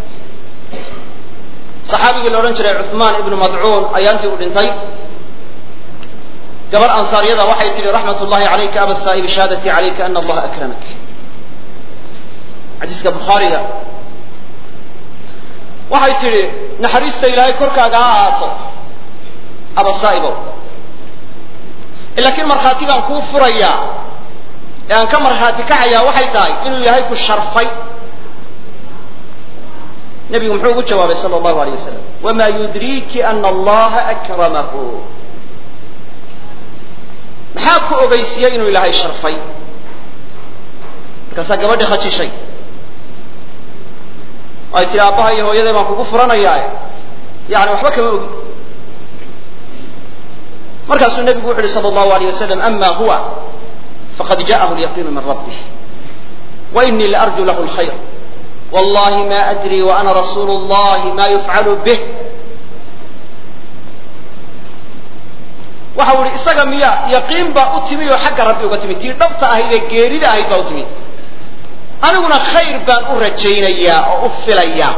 saxaabigii la odhan jiray cuثmaan ibnu madcuun ayaantii u dhintay gabar ansaaryada waxay tihi raxmat ullahi calayka aba saa'ib shahaadati calayka ana allaha akramak xadiiska bukhaariga waxay tidhi naxariista ilaahay korkaaga ha ahaato aba saa'ibow laakiin markhaati baan kuu furayaa ee aan ka markhaati kacayaa waxay tahay inuu ilaahay ku sharfay nebigu muxuu ugu jawaabay sala allahu alayh wasalam wamaa yudriiki ana allaha akramahu maxaa ku ogeysiiyey inuu ilaahay sharfay markaasaa gabadhi khajishay ay tii aabbaha iyo hooyaday baan kugu furanayaa yani waxba kama ogin markaasuu nebigu wuxu uhi sala allahu alayh wasalam ama huwa faqad ja'ahu alyaqiinu min rabbih wa inii laarju lahu alkhayr wallahi ma adri wa ana rasuulu llahi ma yufcalu bih waxa u ihi isaga miya yaqiin baa u timi oo xagga rabbi uga timi tii dhabta ahayd ee geerida ahayd baa u timi aniguna khayr baan u rajaynayaa oo u filayaa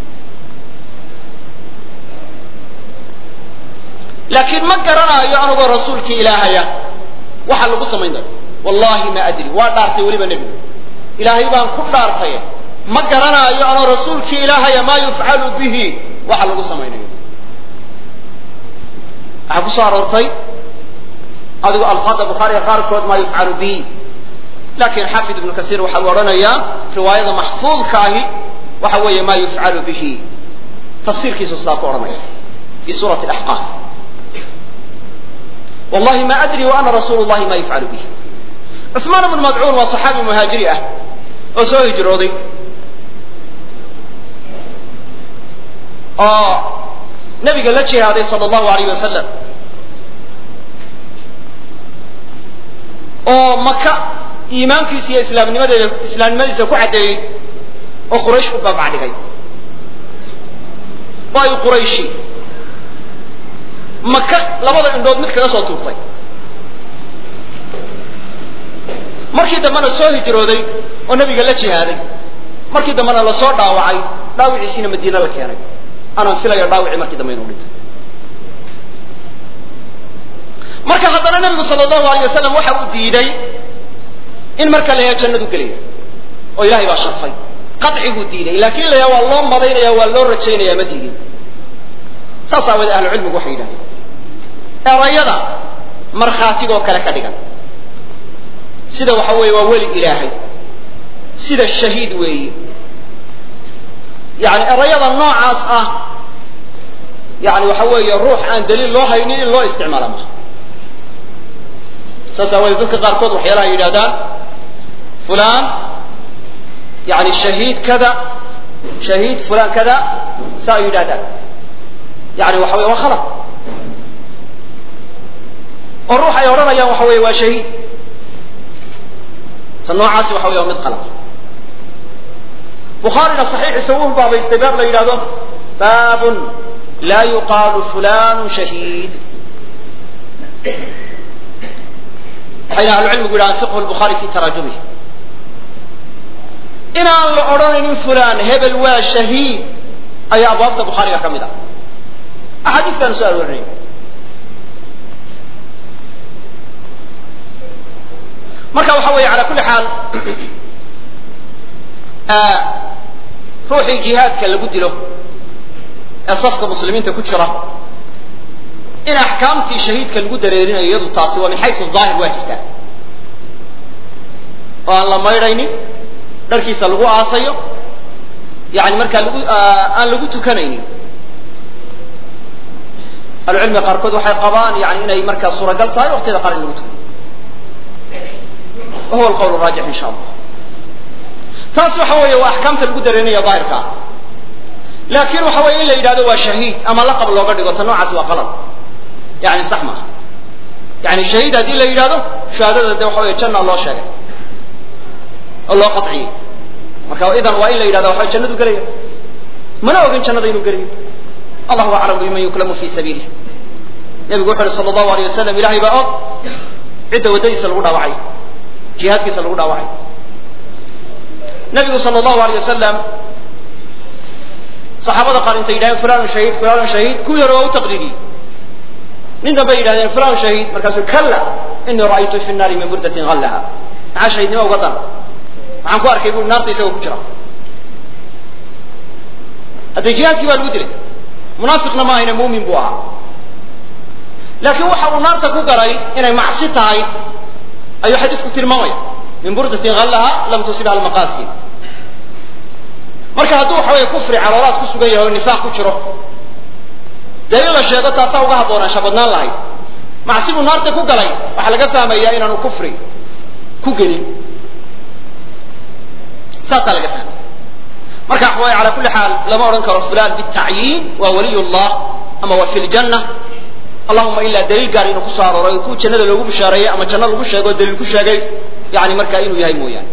laakiin ma garanaayo anigoo rasuulkii ilaahaya waxa lagu samayn doono wallahi ma adri waa dhaartay weliba nebigu ilaahay baan ku dhaartay ma garanaayo anoo rasuulkii ilaahaya maa yufcalu bihi waxa lagu samaynayo أحفظ أرورتي هذا ألفاظ البخاري قاركود ما يفعل به لكن حافظ ابن كثير وحورنا إياه رواية محفوظ كاهي وحوي ما يفعل به تفسير كيس الصلاة ورمي في سورة الأحقاف والله ما أدري وأنا رسول الله ما يفعل به. عثمان بن مدعون وصحابي مهاجرية وسوي جرودي نبي قال لك هذا صلى الله عليه وسلم مكة إيمان كيسية إسلام مدرسة كعدين وقريش أبا بعد غير باي قريشي مكة لبضا اندود مثل نسو توفتي markii dambana soo hijrooday oo nabiga la jihaaday markii dambana la soo dhaawacay dhaawiciisina Madiina la keenay ana filayo dhaawici markii dambe inuu dhintay marka haddana nabiga sallallahu alayhi wasallam waxa uu diiday in marka la jannadu galiyo oo ilaahay baa sharfay qadcigu diiday laakiin la waa loo madaynaya waa loo rajaynaya Madiina saasa wada ahlu cilmigu waxay yiraahdeen erayada marxaatigo kala ka dhigan sida waxa weey waa wali ilaahay sida shahiid weey yani erayada noocaas ah yani waxa weey ruux aan daliil loo haynin in loo isticmaalo ma saasa way dadka qaar kood waxyaalaha yiraahdaan fulan yani shahiid kada shahiid fulan kada saa yiraahdaan yani waxa weey waa khalad oo ruux ay oranayaan waxa weey waa shahiid فالنوعاس وحوي ومد خلق بخاري صحيح يسووه باب استباب لا يرادون باب لا يقال فلان شهيد حين أهل العلم يقول عن فقه البخاري في تراجمه إن الأوران فلان هبل وشهيد أي أبواب البخاري كاملة أحاديث كانوا سألوا عنه marka waxa weey ala kulli xaal ruuxi jihaadka lagu dilo asafka muslimiinta ku jira in ahkaamtii shahiidka lagu dareerinayo iyadu taasi waa min haythu dhaahir waajibta oo la maydaynin darkiisa lagu aasayo yaani marka lagu aan lagu tukanaynin al-ilmi qarkood waxay qabaan yaani inay marka suuragal tahay waqtiga qaran lagu tukanayo وهو القول الراجح إن شاء الله تاسو حوي وأحكامته القدرينية ظاهرة لكن حوي إلا إذا هو شهيد أما لقب الله قد يقول نوع سوى غلط يعني صحمة يعني الشهيد هذه إلا إذا شهادة ده حوي جنة الله شاهد الله قطعي مركب إذا وإلا إذا حوي جنة قريب من هو كن جنة دينه قريب الله أعلم بمن يكلم في سبيله النبي يقول صلى الله عليه وسلم إلهي بقى عدة وديس الغدا وعي جهاد كيس الغدا وعي النبي صلى الله عليه وسلم صحابة قال انت إلهي فلان شهيد فلان شهيد كل رواه تقريري نندى بإلهي فلان شهيد مركز كلا إني رأيت في النار من بردة غلها مع شهيد نوى وقضى عن كوارك يقول النار تيسوي كجرة هذا جهاد كيف الوتر منافقنا ما هنا مؤمن بوها لكن وحاول النار تكو قرأي إنه معصيتها أي حديث كتير موية من بردة غلها لم تصيبها المقاسي marka haduu waxa way kufri calaalaad ku sugan yahay nifaaq ku jiro daliil sheegay taas uga haboonaa shabadnaan lahayd macsibu naarta ku galay waxa laga fahmayaa inaanu kufri ku gelin saasa laga fahmay marka way ala kulli xaal lama oran karo fulan bi ta'yin wa waliyullah ama wa fil janna allahumma illa dalil gaar inuu ku soo arooray ku jannada loogu bishaareeyay ama janna lagu sheego dalil ku sheegay yaani marka inuu yahay mooyaan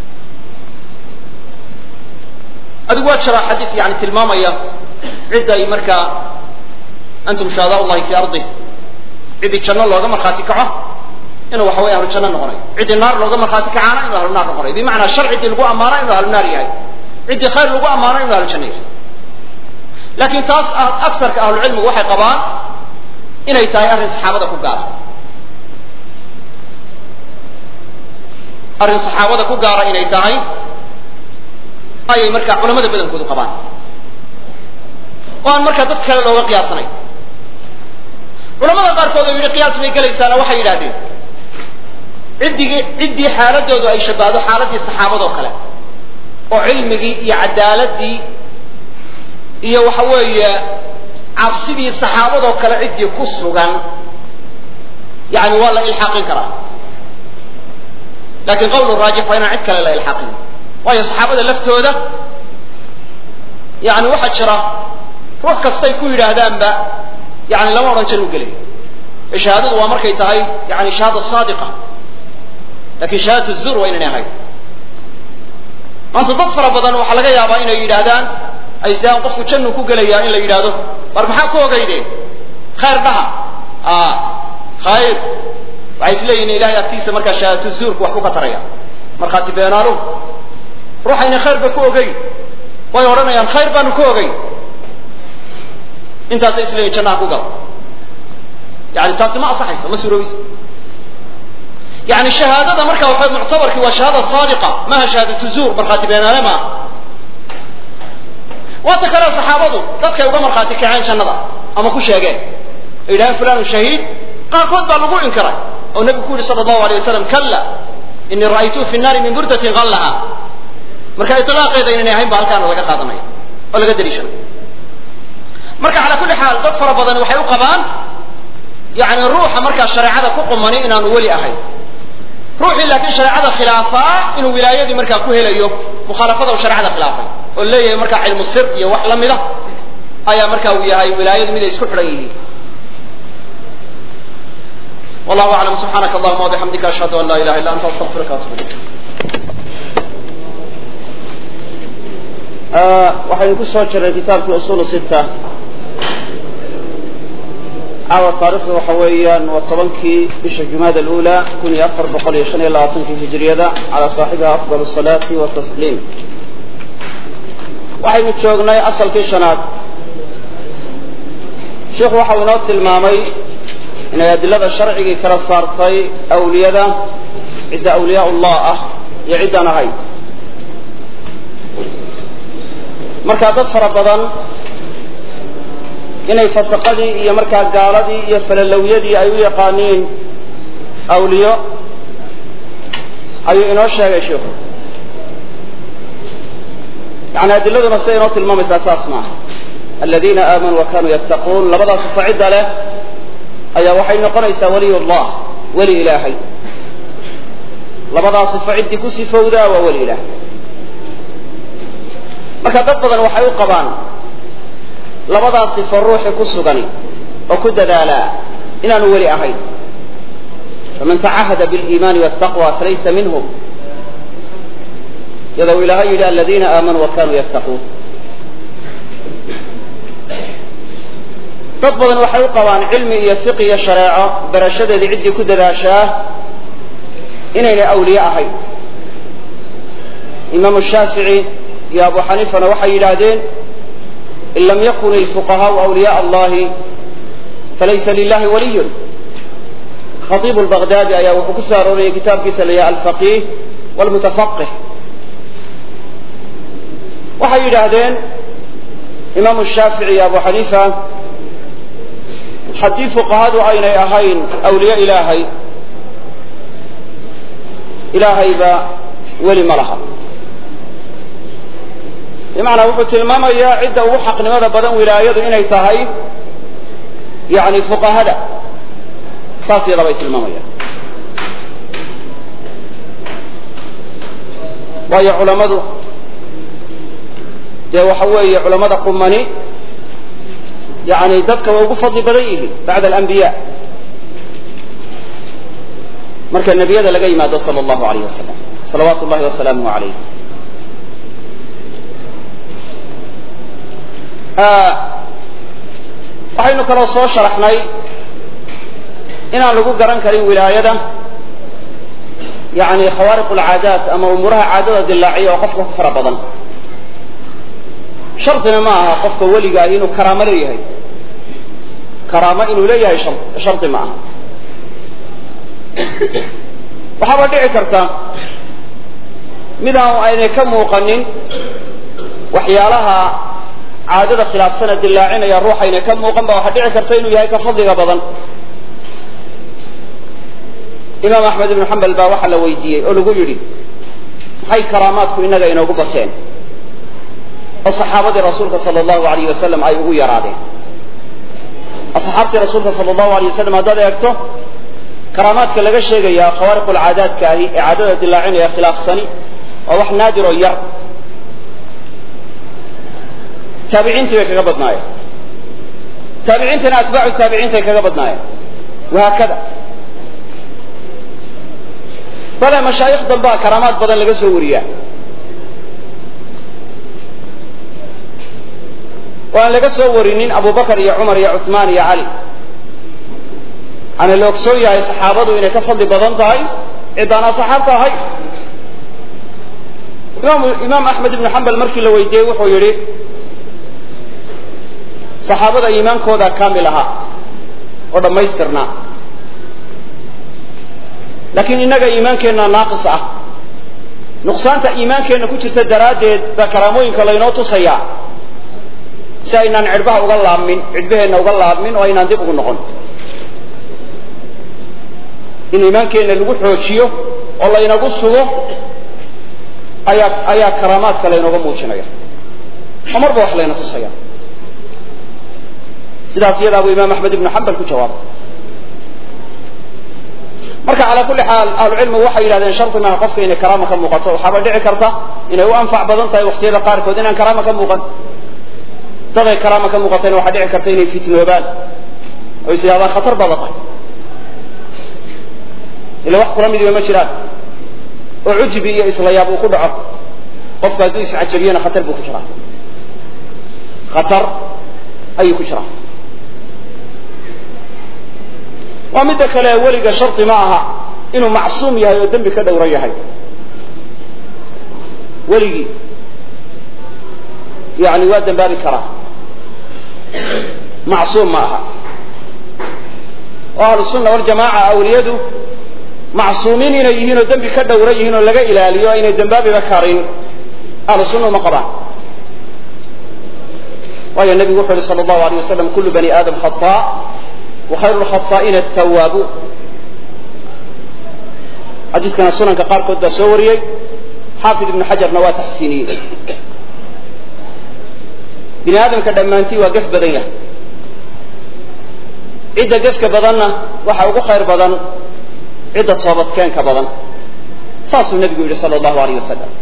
هذا هو شرح حديث يعني تلمامية عدة مركا أنتم شهداء الله في أرضه عدة جنة الله ذا مرخاتك عه إنه وحوي أهل الجنة نغري عدة النار الله ذا مرخاتك عنا إنه أهل النار نغري بمعنى الشرع عدة لقوا أمانة إنه أهل النار يعني عدة خير لقوا أمانة إنه أهل الجنة لكن تاس أكثر كأهل العلم وحي قبان إنه يتاي أهل الصحابة كقارة أهل الصحابة كقارة إنه يتاي أي مركع علماء بدن كودو قبان وأن مركع تذكر لو قياسني culamada qaarkood oo yidhi qiyaas bay gelaysaana waxay yidhahdeen ciddii xaaladoodu ay shabbahdo xaaladii saxaabadoo kale oo cilmigii iyo cadaaladii iyo waxa weeye cabsidii saxaabadoo kale ciddii ku sugan yani waa la ilxaaqin karaa lakin qowl raajix waa inaan cid kale la ilxaaqin waayo saxaabada laftooda yani waxaa jira ruux kastay ku yidhaahdaanba yani lama odhan jan u gelayo shahaadadu waa markay tahay yani shahaada saadiqa lakin shahaadatu zur waa inanay ahayn maanta dad fara badan waxaa laga yaabaa inay yidhaahdaan ay sidaan qofku jannu ku gelayaa in la yidhaahdo war maxaa ku ogaydeen khayr dhaha khayr waxay isleeyihin ilahay agtiisa markaa shahaadatu zuurku wax ku qataraya markhaati beenaaluhu ruuxayna khayrba ku ogeyn way odhanayaan khayr baanu ku ogeyn intaasay isleeyihin jannaha ku gala yani taasi ma asaxayso ma suuroobayso yani shahaadada markaa waxay muctabarkii waa shahaada saadiqa maha shahaadatu zuur markhaati beenaale maaha waata kale saxaabadu dadkay uga markhaati kaceen jannada ama ku sheegeen ay yidhahaan fulanu shahiid qaarkood baa lagu inkiray oo nebigu ku yihi sala allahu alay wasalam kalla inii ra'aytuhu fi nnaari min burdatin qallaha marka itlaaqeeda inaynay ahayn ba halkaana laga qaadanaya oo laga daliishanay marka calaa kulli xaal dad fara badan waxay u qabaan yani ruuxa markaa shareecada ku qumani inaanu weli ahayn ruuxii laakiin shareecada khilaafaa inuu wilaayadii markaa ku helayo mukhaalafada uu shareecada khilaafay oo leeyahay markaa cilmu sir iyo wax la mida ayaa markaa uu yahay wilaayadu mid ay isku xidhan yihiin wallahu aclam subxaanaka allahuma wabixamdika ashhadu an laa ilaha illa anta astaqfiruka waatubu ilayk waxaynu ku soo jirnay kitaabkii usul sita caawa taarikhda waxa weeyaan waa 10kii bisha jumaada alula 1425 hijriyada cala saaxibiha afdal الsalaati watasliim waxaynu joognay asalkii shanaad sheekhu waxa uu inoo tilmaamay inay adilada sharcigii kala saartay awliyada cidda awliyaa ullah ah iyo ciddaan ahayn markaa dad fara badan inay fasaqadii iyo markaa gaaladii iyo falalowyadii ay u yaqaaniin awliyo ayuu inoo sheegay sheikhu yani adiladuna siday inoo tilmaamaysaa saas maaha aladiina aamanuu wa kanuu yattaquun labadaas facidda leh ayaa waxay noqonaysaa waliy llah weli ilaahay labadaas faciddii ku sifowdaa waa weli ilaahay marka dad badan waxay u qabaan labadaas sifo ruuxi ku sugani oo ku dadaalaa inaanu weli ahayn faman tacahada biاliimaani wاtaqwa falaysa minhum iyadoo ilaahay yidhi aladiina aamanuu wa kanuu yattaquun dad badan waxay u qabaan cilmi iyo fiqi iyo shareeco barashadeedii ciddii ku dadaashaa inaynay awliye ahayn imaamu shaafici iyo abu xaniifana waxay yidhaahdeen in lam yakun ilfuqahaau awliyaa allahi falaysa lilahi waliyun khatiibu lbagdaadi ayaa wuxuu ku soo arooriyay kitaabkiisa la yahay alfaqih wlmutafaqih waxay yidhaahdeen imaamu shaafici iyo abu xaniifa haddii fuqahadu aynay ahayn awliye ilaahay ilaahayba weli ma laha bimacnaa wuxuu tilmaamayaa cidda ugu xaqnimada badan wilaayadu inay tahay yani fuqahada saas iyada bay tilmaamayaan waayo culammadu dee waxa weeye culamada qumani yani dadka way ugu fadli badan yihiin bacda alanbiya marka nebiyada laga yimaado sala allahu alayh wasalam salawaatu llahi wasalaamuhu alayh waxaynu kaloo soo sharaxnay inaan lagu garan karin wilaayada yani khawaariq alcaadaat ama umuuraha caadada dilaaciya oo qofka ku fara badan shardina ma aha qofka weliga inuu karaamo leeyahay karaamo inuu leeyahay shardi ma aha waxaaba dhici karta midaan aynay ka muuqanin waxyaalaha caadada khilaafsana dilaacinaya ruuxayna ka muuqan ba waxa dhici karta inuu yahay ka fadliga badan. imaam axmed ibnu xambal baa waxa la weydiiyey oo lagu yidhi maxay karaamaadku inaga inoogu bateen oo saxaabadii rasuulka sala allahu alayh wasalam ay ugu yaraadeen. asxaabtii rasuulka sala allahu alayh wasalam haddaad eegto karaamaadka laga sheegayaa khawaariqulcaadaadka ahi ee caadada dilaacinaya khilaafsani waa wax naadir oo yar. taabiciintii bay kaga badnaayeen, taabiciintana atbaacu taabiciintay kaga badnaayeen, wahaakada. bale mashaayikh danbaa karaamaad badan laga soo wariyaa oo aan laga soo warinin abu bakar iyo cumar iyo cuثmaan iyo cali. ana la ogsoon yahay saxaabadu inay ka fadli badan tahay ciddaan asxaabta ahay. imaam axmed ibnu xambal markii la weydiiyey wuxuu yidhi saxaabada iimaankooda kaamil ahaa oo dhammaystirnaa, laakiin innaga iimaankeenna naaqis ah. nuqsaanta iimaankeenna ku jirta daraaddeed baa karaamooyinka laynoo tusayaa si aynaan cidhbaheenna uga laabmin oo aynaan dib ugu noqon. in iimaankeenna lagu xoojiyo oo laynagu sugo ayaa karaamaadka laynooga muujinaya oo marba wax layna tusaya. sidaas iyadaa buu imaam axmed ibnu xambal ku jawaabay. marka calaa kulli xaal ahlucilmigu waxay yidhahdeen shardi maaha qofka inay karaama ka muuqato. waxaaba dhici karta inay u anfac badan tahay waqtiyada qaarkood inaan karaama ka muuqan. daday karaama ka muuqatayna waxaa dhici karta inay fitnoobaan oo is yidhahdaan khatar baba tahay, ila wax kula midiba ma jiraan, oo cujubi iyo isla yaab uu ku dhaco. qofka hadduu iscajabiyana khatar buu ku jiraa, khatar ayuu ku jiraa. waa midda kale weliga shardi ma aha inuu macsuum yahay oo dembi ka dhowran yahay. weligii yani waa dembaabi karaa, macsuum ma aha. oo ahlusunna waljamaaca awliyadu macsuumiin inay yihiin oo dembi ka dhowran yihiin oo laga ilaaliyo aynay dembaabiba karin ahlusunna uma qabaan. waayo nebigu wuxuu yihi sala allahu alayh wasalam kullu bani aadam khataa وخyر الخطائiن التwاabuun. xadiiskana sunanka qaarkood baa soo wariyey, xaafid ibnu xajarna waa taxsiiniyey. bini aadamka dhammaantii waa gef badan yahay, cidda gefka badanna waxa ugu khayr badan cidda toobadkeenka badan. saasuu nebigu yidhi salى الlahu عalيه wasalam.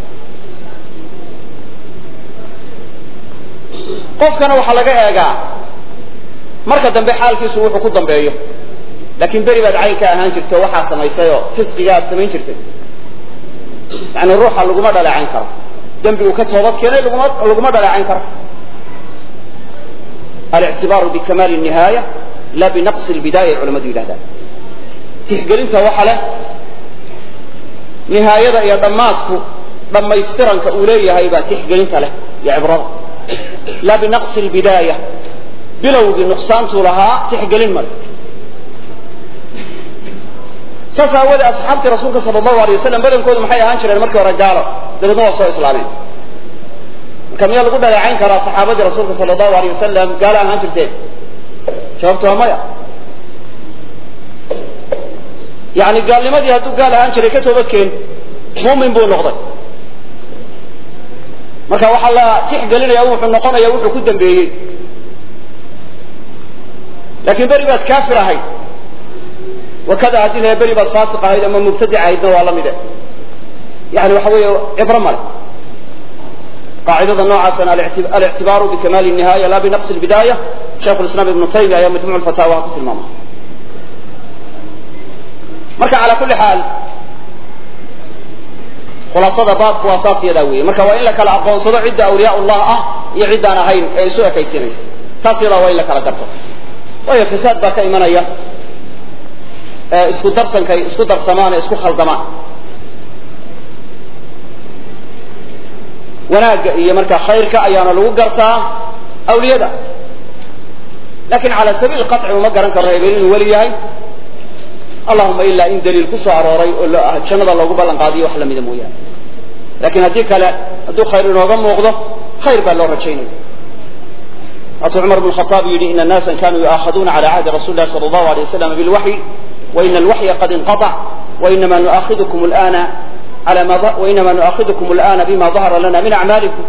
qofkana waxaa laga eegaa marka dambe xaalkiisu wuxuu ku dambeeyo. laakiin beri baad cayn ka ahaan jirto waxaa samaysay oo fisqiga aad samayn jirtay, yani ruuxa laguma dhaleecayn karo. dembi uu ka toobad keenay laguma dhaleecayn karo. alictibaaru bikamaali الnihaaya la binaqsi اlbidaaya ay culamadu yidhahdaan. tixgelinta waxa leh nihaayada iyo dhammaadku dhammaystiranka uu leeyahay baa tixgelinta leh iyo cibrada, la binaqsi اlbidaaya. bilowgii nuqsaantuu lahaa tixgelin male. saas aawoodee asxaabtii rasuulka sala allahu alay wasalam badankoodu maxay ahaan jireen markii hore gaalo, dabeedna waa soo islaameen. marka miyaa lagu dhaleecayn karaa saxaabadii rasuulka sala allahu alay wasalam gaalo ahaan jirteen? jawaabtu waa maya. yani gaalnimadii hadduu gaal ahaan jiray ka toobadkeen muumin buu noqday. marka waxaa la tixgelinaya wuxuu noqonaya wuxuu ku dambeeyey. laakiin beri baad kaafir ahayd, wakada haddii la beri baad faasiq ahayd ama mubtadic ahaydna waa la mide. yani waxa weeye cibro male. qaacidada noocaasana alictibaaru bikamaali الnihaaya la binaqsi اlbidaaya, shaykhu lislaam ibnu taymiya ayaa majmuc fataawaha ku tilmaamay. marka calaa kulli xaal khulaasada baabku waa saas yadaa weeye. marka waa in la kala aqoonsado cidda awliyaa ullah ah iyo ciddaan ahayn ee isu ekaysinaysa. taas yadaa waa in la kala garto. waayo fasaad baa ka imanaya isku darsankay isku darsamaan ee isku khaldamaan. wanaagga iyo markaa khayrka ayaana lagu gartaa awliyada, lakin cala sabiil qaطci uma garan karo hebel inuu weli yahay, allahuma ilaa in daliil ku soo arooray oo jannada loogu ballan qaadiyo wax lamida mooyaane. lakin haddii kale hadduu khayr inooga muuqdo khayr baa loo rajaynaya. أتو عمر بن الخطاب يري إن الناس كانوا يؤاخذون على عهد رسول الله صلى الله عليه وسلم بالوحي وإن الوحي قد انقطع وإنما نؤاخذكم الآن بما ظهر لنا من أعمالكم.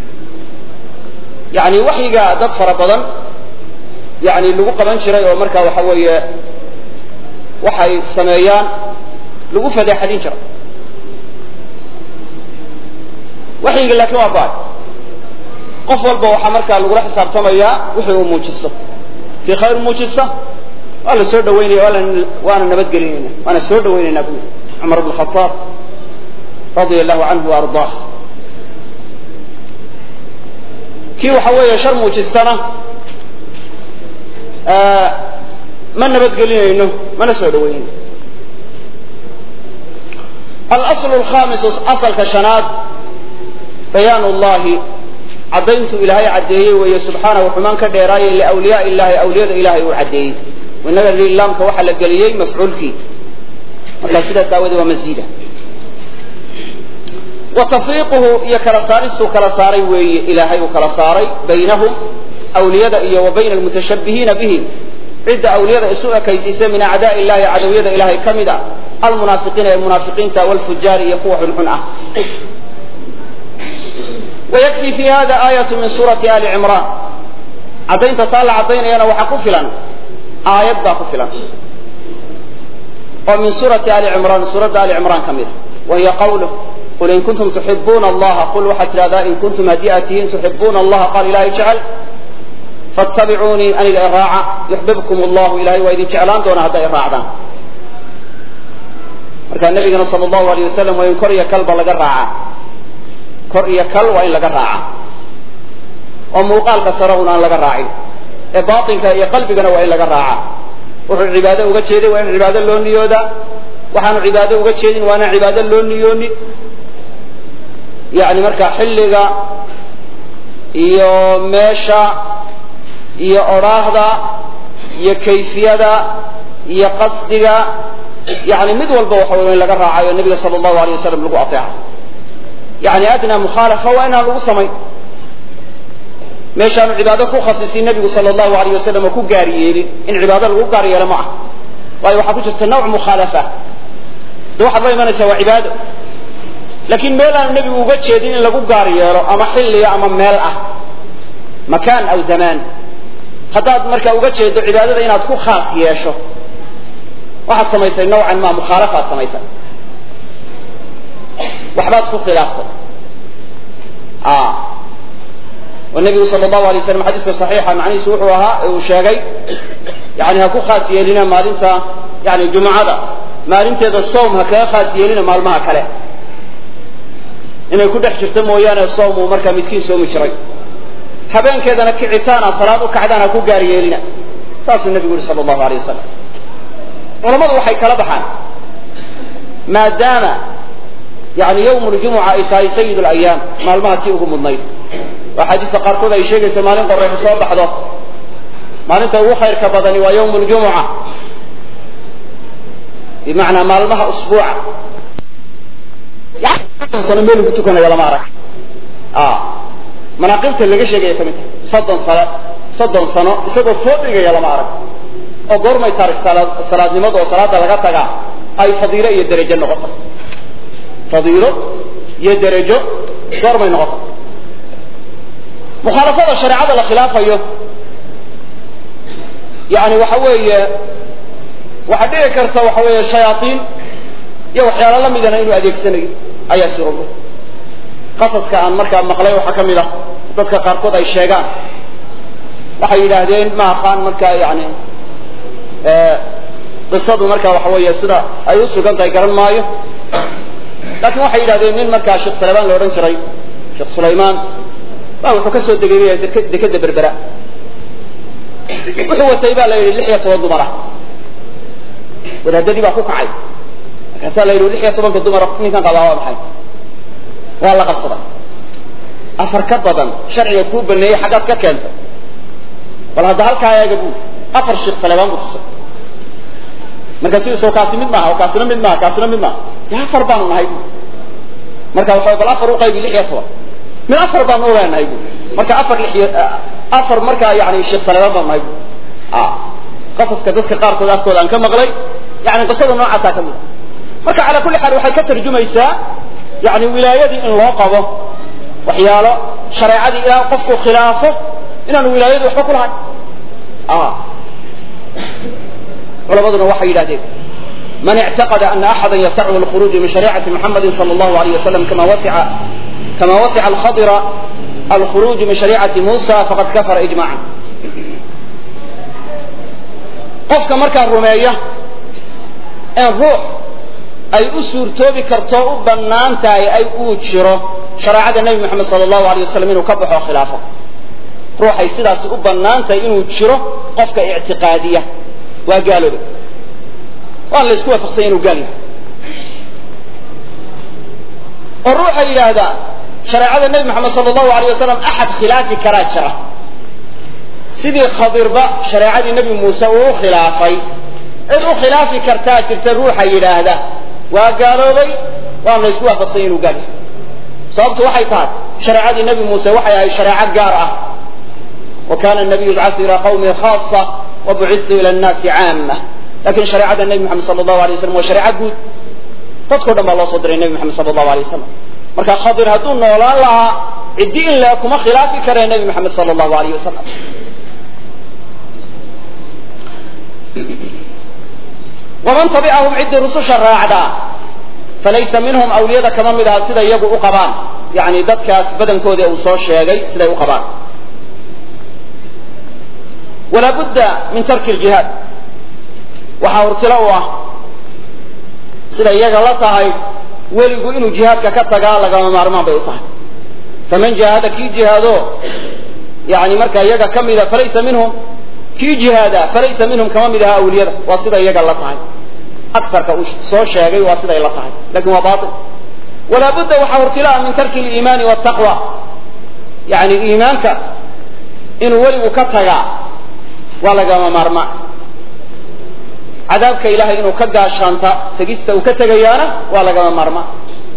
يعني وحي قاعد فربضا يعني اللي قبل شري ومركا وحوي وحي سمايان لو فدي حدين شرع وحي قال لك وابا قف والبا وحا مركا لو راح حسابتميا وحي موجسه في خير موجسه ولا سو دويني وانا نبد قلينا وانا سو دويني ابو عمر بن الخطاب رضي الله عنه وارضاه كي وحوي شر موجستنا ما نبد قلينا ما نسو دويني. الأصل الخامس أصل كشناد بيان الله عدينت إلهي عديه وهي سبحانه وحمان كديراي لأولياء الله أولياء إلهي وعديه وإنه لله كوحل القليي مفعولك ولا سيدة ساوذ ومزيدة وتفريقه يكرسارس كرساري وإلهي وكرساري بينهم أولياء وبين المتشبهين به عدة أولياء إسوء كيسيسة من أعداء الله عدوية إلهي كمدا المنافقين والفجار يقوح الحنعة. ويكفي في هذا آية من سورة آل عمران عدين تطالع عدين أنا وحكفلا آيات باكفلا ومن سورة آل عمران سورة آل عمران كمدا وهي قوله قل إن كنتم تحبون الله قل وحتى هذا إن كنتم هديئتين تحبون الله قال لا يجعل فاتبعوني أن الإراعة يحببكم الله إلهي وإذن جعلان دون هذا إراعة كان النبي صلى الله عليه وسلم وإن كري كلب لقى راعة كري كلب وإن لقى راعة وموقال قصرون أن لقى راعي باطن كي قلبنا وإن لقى راعة والعبادة وقتشيدي وإن عبادة اللون يودا وحان عبادة وقتشيدي وأنا عبادة اللون يوني يعني مركا حلقة iyo meesha iyo oraahda iyo kayfiyada iyo qasdiga يعني mid walba waxa weeye laga raacayo nabiga sallallahu alayhi wasallam lagu ateeco يعني adna mukhalafa wa inaan lagu samay meeshaan cibaado ku khasisay nabiga sallallahu alayhi wasallam ku gaariyeen in cibaado lagu gaariyo ma ah waayo waxa ku jirta nooc mukhalafa waxa la imanaysa waa cibaado لكن ميلان النبي وجهدين إن لقوا قاريرو أما حلي أما ميل مكان أو زمان حتى مركا وجهد عبادة إن تكون خاص يشو واحد سميسا نوعا ما مخالفات سميسا وحبات تكون خلافته والنبي صلى الله عليه وسلم حديث صحيح عن عني سوحها وشاقي يعني هكو خاص يلينا مالنتا يعني جمعة مالنتا ذا الصوم هكا خاص يلينا مال ما كله inay ku dhex jirto mooyaane soomo marka midkiin soomi jiray habeenkeedana kicitaana salaad u kacdana ku gaar yeelina taasuu nabigu sallallahu alayhi wasallam culimadu waxay kala baxaan maadaama yani yawmul jumu'a ay sayyidul ayyam maalmaha tii ugu mudnayd wa xadiiska qaarkood ay sheegayso maalin qorrax soo baxdo maalinta ugu khayrka badani waa yawmul jumu'a bimaana maalmaha usbuuca سنة ميل كتكون يلا ما رح مناقبته اللي جشة جاي كمية صدّن سنة يسقط فوق يلا ما رح أو قرم يتارك صلاة نمط وصلاة لقى تجا أي فضيلة يدرج النقطة فضيلة يدرج قرم النقطة مخالفة الشريعة الخلافة يعني وحوي كرت وحوي الشياطين يوحي على الله ميدنا إنه أديك سنة أي سورة قصص كأن مركب مخلي وحكم له تذكر قارقود أي شيئان وحي لهذين ما خان مركب يعني قصة مركب وحوي سنة أي سورة كانت يقرن مايه لكن وحي لهذين من مركب الشيخ سليمان لورن شري الشيخ سليمان ما هو حكسه الدقيقة دكد بربراء وهو تيبا لحية توضو مرة والهددي باقوك عاي كسال يقول لحية طبعاً الدمر من كان قضاء محي والله قصدا أفر كبدا شرع يكون بالنية حاجات ككنت ولا هذا هالكايا يجبوه أفر الشيخ سليمان بتصل مركزي سو كاسي من معه وكاسنا من معه كاسنا من معه يا فربان ما هيبو مركز وحيد الأفر وقيب لحية طبعا من أفر بان أولا هيبو مركز أفر لحية afar markaa yani sheekh salaam baan nahay qasaska dadka qaarkood afkooda aan ka maqlay yani qisada noocaasa ka mid marka ala kulli xaal waxay ka tarjumaysaa yani wilaayadii in loo qabo waxyaalo shariicadii ilaa qofku khilaafo inaanu wilaayadu waxba ku lahayn culamaduna waxay yidhahdeen man اعتقد أن أحدا يسعه الخروج من شريعة محمد صلى الله عليه وسلم كما وسع الخضر الخروج من شريعة موسى فقد كفر إجماعا qofka markaa rumeeya in ruux ay u suurtoobi karto u bannaan tahay ay uu jiro shariicada nebi moxamed sala allahu alay wasalam inuu ka baxo khilaafo ruuxay sidaasi u bannaan tahay inuu jiro qofka ictiqaadiya waa gaaloobe waan la isku waafaqsan inuu gaal yahay oo ruuxa yidhaahdaa shareecada nebi moxamed sala allahu alayh wasalam axad khilaafi karaa jira sidii khadirba shareecadii nebi muuse uu u khilaafay cid u khilaafi kartaa jirta ruuxa yidhaahda waa gaaloobay waan la isku waafaqsan inuu gaal yahay sababtu waxay tahay shareecadii nebi muuse waxay ahayd shareeco gaar ah wa kana nabiyu yubcathu ila qawmihi khaasa wa bucithu ila annaasi caama lakin shareecada nebi moxamed sala allahu alay wasalam waa shareeco guud dadkao dhan baa loo soo diray nebi moxamed sala allahu alay wasalam marka khadir hadduu noolaan lahaa ciddi in le kuma khilaafi karee nebi moxamed sala allahu alayh wasalam waman tabicahum ciddii rususha raacdaa falaysa minhum awliyada kama mid aha sida iyagu u qabaan yani dadkaas badankooda uu soo sheegay siday u qabaan walaa budda min tarki ljihaad waxaa hortilo u ah sida iyaga la tahay weligu inuu jihaadka ka tagaa lagama maarmaan bay u tahay faman jahada kii jihaado yani markaa iyaga ka mida falaysa minhum kii jihaada falaysa minhum kama mid aha awliyada waa sida iyaga la tahay akarka uu soo sheegay waa siday la tahay lakin waa bail walaa budda waxaa hortilaa min tarki liimaani wtaqwa yani iimaanka inuu weligu ka tagaa waa lagama maarmaan cadaabka ilahay inuu ka gaashaanta tegista uu ka tegayaana waa lagama maarmaan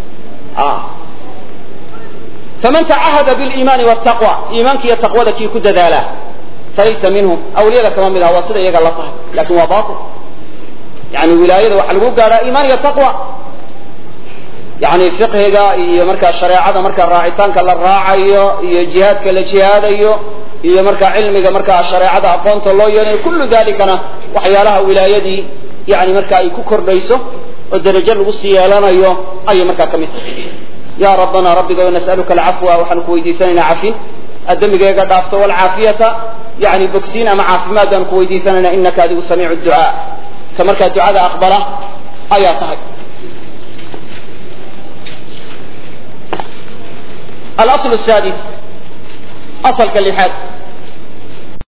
faman tacahada biliimaani wtaqwa iimaanka iyo taqwada kii ku dadaala falaysa minhum awliyada kama mid aha waa sida iyaga la tahay lakin waa bail yani wilaayada waxaa lagu gaadhaa iimaan iyo taqwa yani fiqhiga iyo markaa shareecada markaa raacitaanka la raacayo iyo jihaadka la jihaadayo iyo markaa cilmiga markaa shareecada aqoonta loo yeelayo kullu dalikana waxyaalaha wilaayadii yani markaa ay ku kordhayso oo darajo lagu sii yeelanayo ayay markaa ka mid tahay ya rabbana rabbiga nas'aluka alcafwa waxaanu ku weydiisanaynaa cafin addemigayga dhaafto walcaafiyata yani bogsiin ama caafimaad baanu ku weydiisanaynaa inaka adigu samiicu ducaa ka markaa ducada aqbala ayaa tahay alasl الsadis asalka lixaad